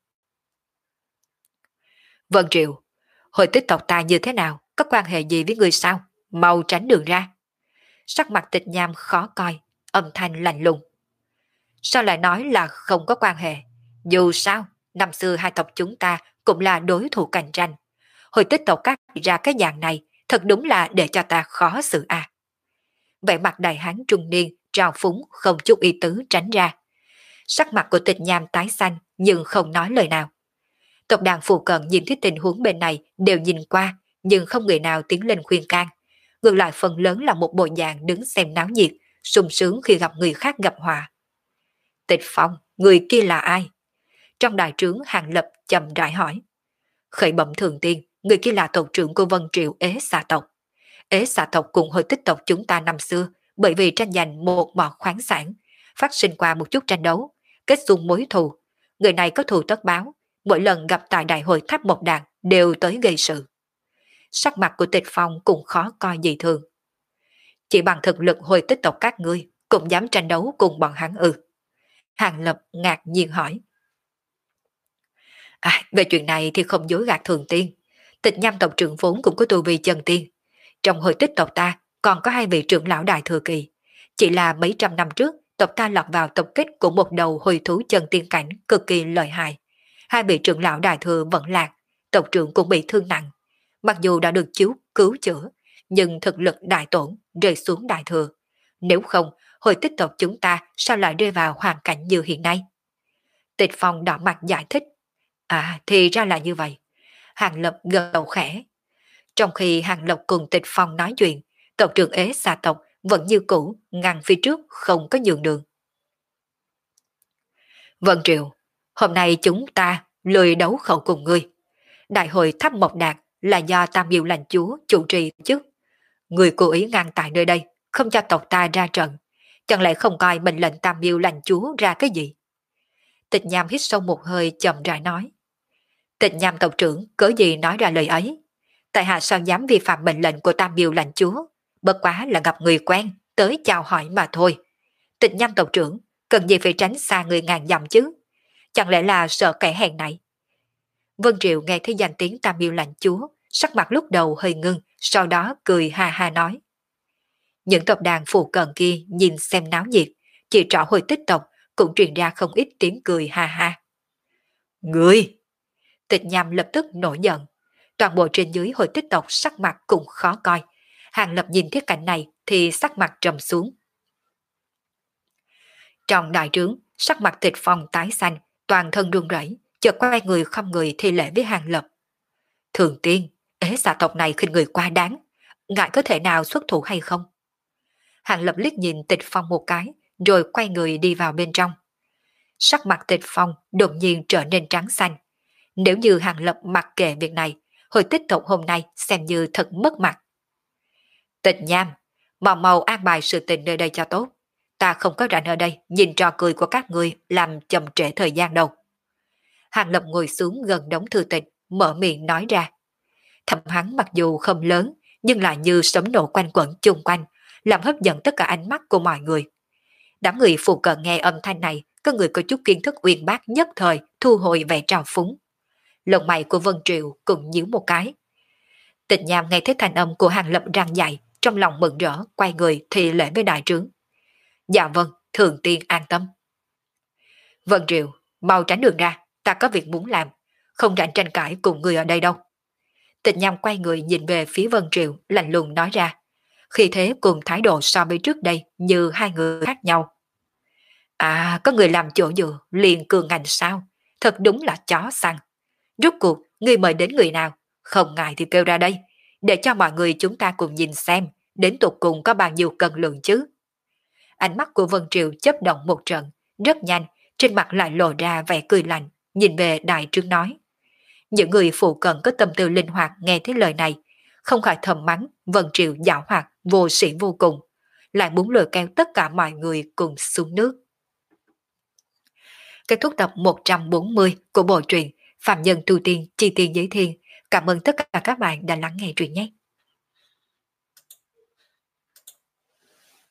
Vân Triệu, hồi tích tộc ta như thế nào? Có quan hệ gì với người sao? Mau tránh đường ra. Sắc mặt Tịch Nham khó coi, âm thanh lạnh lùng. Sao lại nói là không có quan hệ? Dù sao, năm xưa hai tộc chúng ta cũng là đối thủ cạnh tranh. Hồi tích tộc các ra cái dạng này, thật đúng là để cho ta khó xử à. Vẻ mặt đại hán trung niên, trào phúng, không chút ý tứ tránh ra. Sắc mặt của Tịch Nham tái xanh, nhưng không nói lời nào. Tộc đàn phụ cận nhìn thấy tình huống bên này đều nhìn qua, nhưng không người nào tiến lên khuyên can. Ngược lại phần lớn là một bộ dạng đứng xem náo nhiệt, sung sướng khi gặp người khác gặp họa. Tịch Phong, người kia là ai? Trong đại trướng Hàng Lập chậm rãi hỏi. Khởi bẩm thường tiên, người kia là tộc trưởng của Vân Triệu Ế xà tộc. Ế xà tộc cùng hồi tích tộc chúng ta năm xưa, bởi vì tranh giành một mỏ khoáng sản, phát sinh qua một chút tranh đấu, kết xung mối thù. Người này có thù tất báo, mỗi lần gặp tại đại hội tháp một đàn đều tới gây sự. Sắc mặt của Tịch Phong cũng khó coi gì thường. Chỉ bằng thực lực hồi tích tộc các ngươi cũng dám tranh đấu cùng bọn hắn ư? Hàng Lập ngạc nhiên hỏi. À, về chuyện này thì không dối gạt thường tiên. Tịch Nham tộc trưởng vốn cũng có tu vi chân tiên. Trong hồi tích tộc ta còn có hai vị trưởng lão đại thừa kỳ. Chỉ là mấy trăm năm trước tộc ta lọt vào tập kích của một đầu hồi thú chân tiên cảnh cực kỳ lợi hại. Hai vị trưởng lão đại thừa vẫn lạc, tộc trưởng cũng bị thương nặng. Mặc dù đã được chiếu cứu chữa, nhưng thực lực đại tổn rơi xuống đại thừa. Nếu không, hồi tích tộc chúng ta sao lại rơi vào hoàn cảnh như hiện nay? Tịch Phong đỏ mặt giải thích. À, thì ra là như vậy. Hàng Lập gật đầu khẽ. Trong khi Hàng Lập cùng Tịch Phong nói chuyện, tộc trưởng ế xà tộc vẫn như cũ, ngăn phía trước không có nhường đường. Vân Triệu, hôm nay chúng ta lười đấu khẩu cùng ngươi. Đại hội tháp Mộc Đạt là do Tam Diệu lãnh chúa chủ trì chứ. Người cố ý ngăn tại nơi đây, không cho tộc ta ra trận. Chẳng lẽ không coi mệnh lệnh Tam Diệu lãnh chúa ra cái gì? Tịch Nham hít sâu một hơi chậm rãi nói. Tịch Nham tộc trưởng cớ gì nói ra lời ấy? Tại hạ sao dám vi phạm mệnh lệnh của Tam Diệu lãnh chúa? Bất quá là gặp người quen, tới chào hỏi mà thôi. Tịch Nham tộc trưởng, cần gì phải tránh xa người ngàn dặm chứ? Chẳng lẽ là sợ kẻ hèn này? Vân Triệu nghe thấy danh tiếng Tam Diệu lãnh chúa, sắc mặt lúc đầu hơi ngưng, sau đó cười ha ha nói. Những tộc đàn phụ cận kia nhìn xem náo nhiệt, chỉ trỏ hồi tích tộc cũng truyền ra không ít tiếng cười ha ha. Người! Tịch Nham lập tức nổi giận. Toàn bộ trên dưới hồi tích tộc sắc mặt cũng khó coi. Hàng Lập nhìn thấy cảnh này thì sắc mặt trầm xuống. Trong đại trướng, sắc mặt Tịch Phong tái xanh, toàn thân run rẩy, chợt quay người không người thi lễ với Hàng Lập. Thường tiên, ế xà tộc này khinh người quá đáng, ngài có thể nào xuất thủ hay không? Hàng Lập liếc nhìn Tịch Phong một cái, rồi quay người đi vào bên trong. Sắc mặt Tịch Phong đột nhiên trở nên trắng xanh. Nếu như Hàng Lập mặc kệ việc này, hồi tích tộc hôm nay xem như thật mất mặt. Tịch Nham, mau mau an bài sự tình nơi đây cho tốt. Ta không có rảnh ở đây nhìn trò cười của các ngươi làm chậm trễ thời gian đâu. Hàng Lập ngồi xuống gần đống thư tịch, mở miệng nói ra. Thầm hắn mặc dù không lớn, nhưng lại như sấm nổ quanh quẩn chung quanh, làm hấp dẫn tất cả ánh mắt của mọi người. Đám người phụ cận nghe âm thanh này, có người có chút kiến thức uyên bác nhất thời thu hồi vẻ trào phúng. Lông mày của Vân Triệu cũng nhíu một cái. Tịch Nham nghe thấy thanh âm của Hàng Lập răng dạy, trong lòng mừng rỡ, quay người thì lễ với đại trướng. Dạ vâng, thường tiên an tâm. Vân Triệu, mau tránh đường ra, ta có việc muốn làm, không rảnh tranh cãi cùng người ở đây đâu. Tịch Nham quay người nhìn về phía Vân Triệu, lạnh lùng nói ra. Khi thế cùng thái độ so với trước đây như hai người khác nhau. À, có người làm chỗ dựa, liền cường ngành sao? Thật đúng là chó săn. Rốt cuộc, ngươi mời đến người nào? Không ngại thì kêu ra đây, để cho mọi người chúng ta cùng nhìn xem, đến tột cùng có bao nhiêu cân lượng chứ. Ánh mắt của Vân Triệu chớp động một trận, rất nhanh, trên mặt lại lộ ra vẻ cười lạnh, nhìn về đại trướng nói. Những người phụ cận có tâm tư linh hoạt nghe thấy lời này, không khỏi thầm mắng Vân Triệu giảo hoạt, vô sĩ vô cùng, lại muốn lôi kéo tất cả mọi người cùng xuống nước. Kết thúc tập một trăm bốn mươi của bộ truyện Phạm Nhân Tu Tiên Chi Tiên Giới Thiên. Cảm ơn tất cả các bạn đã lắng nghe truyện nhé.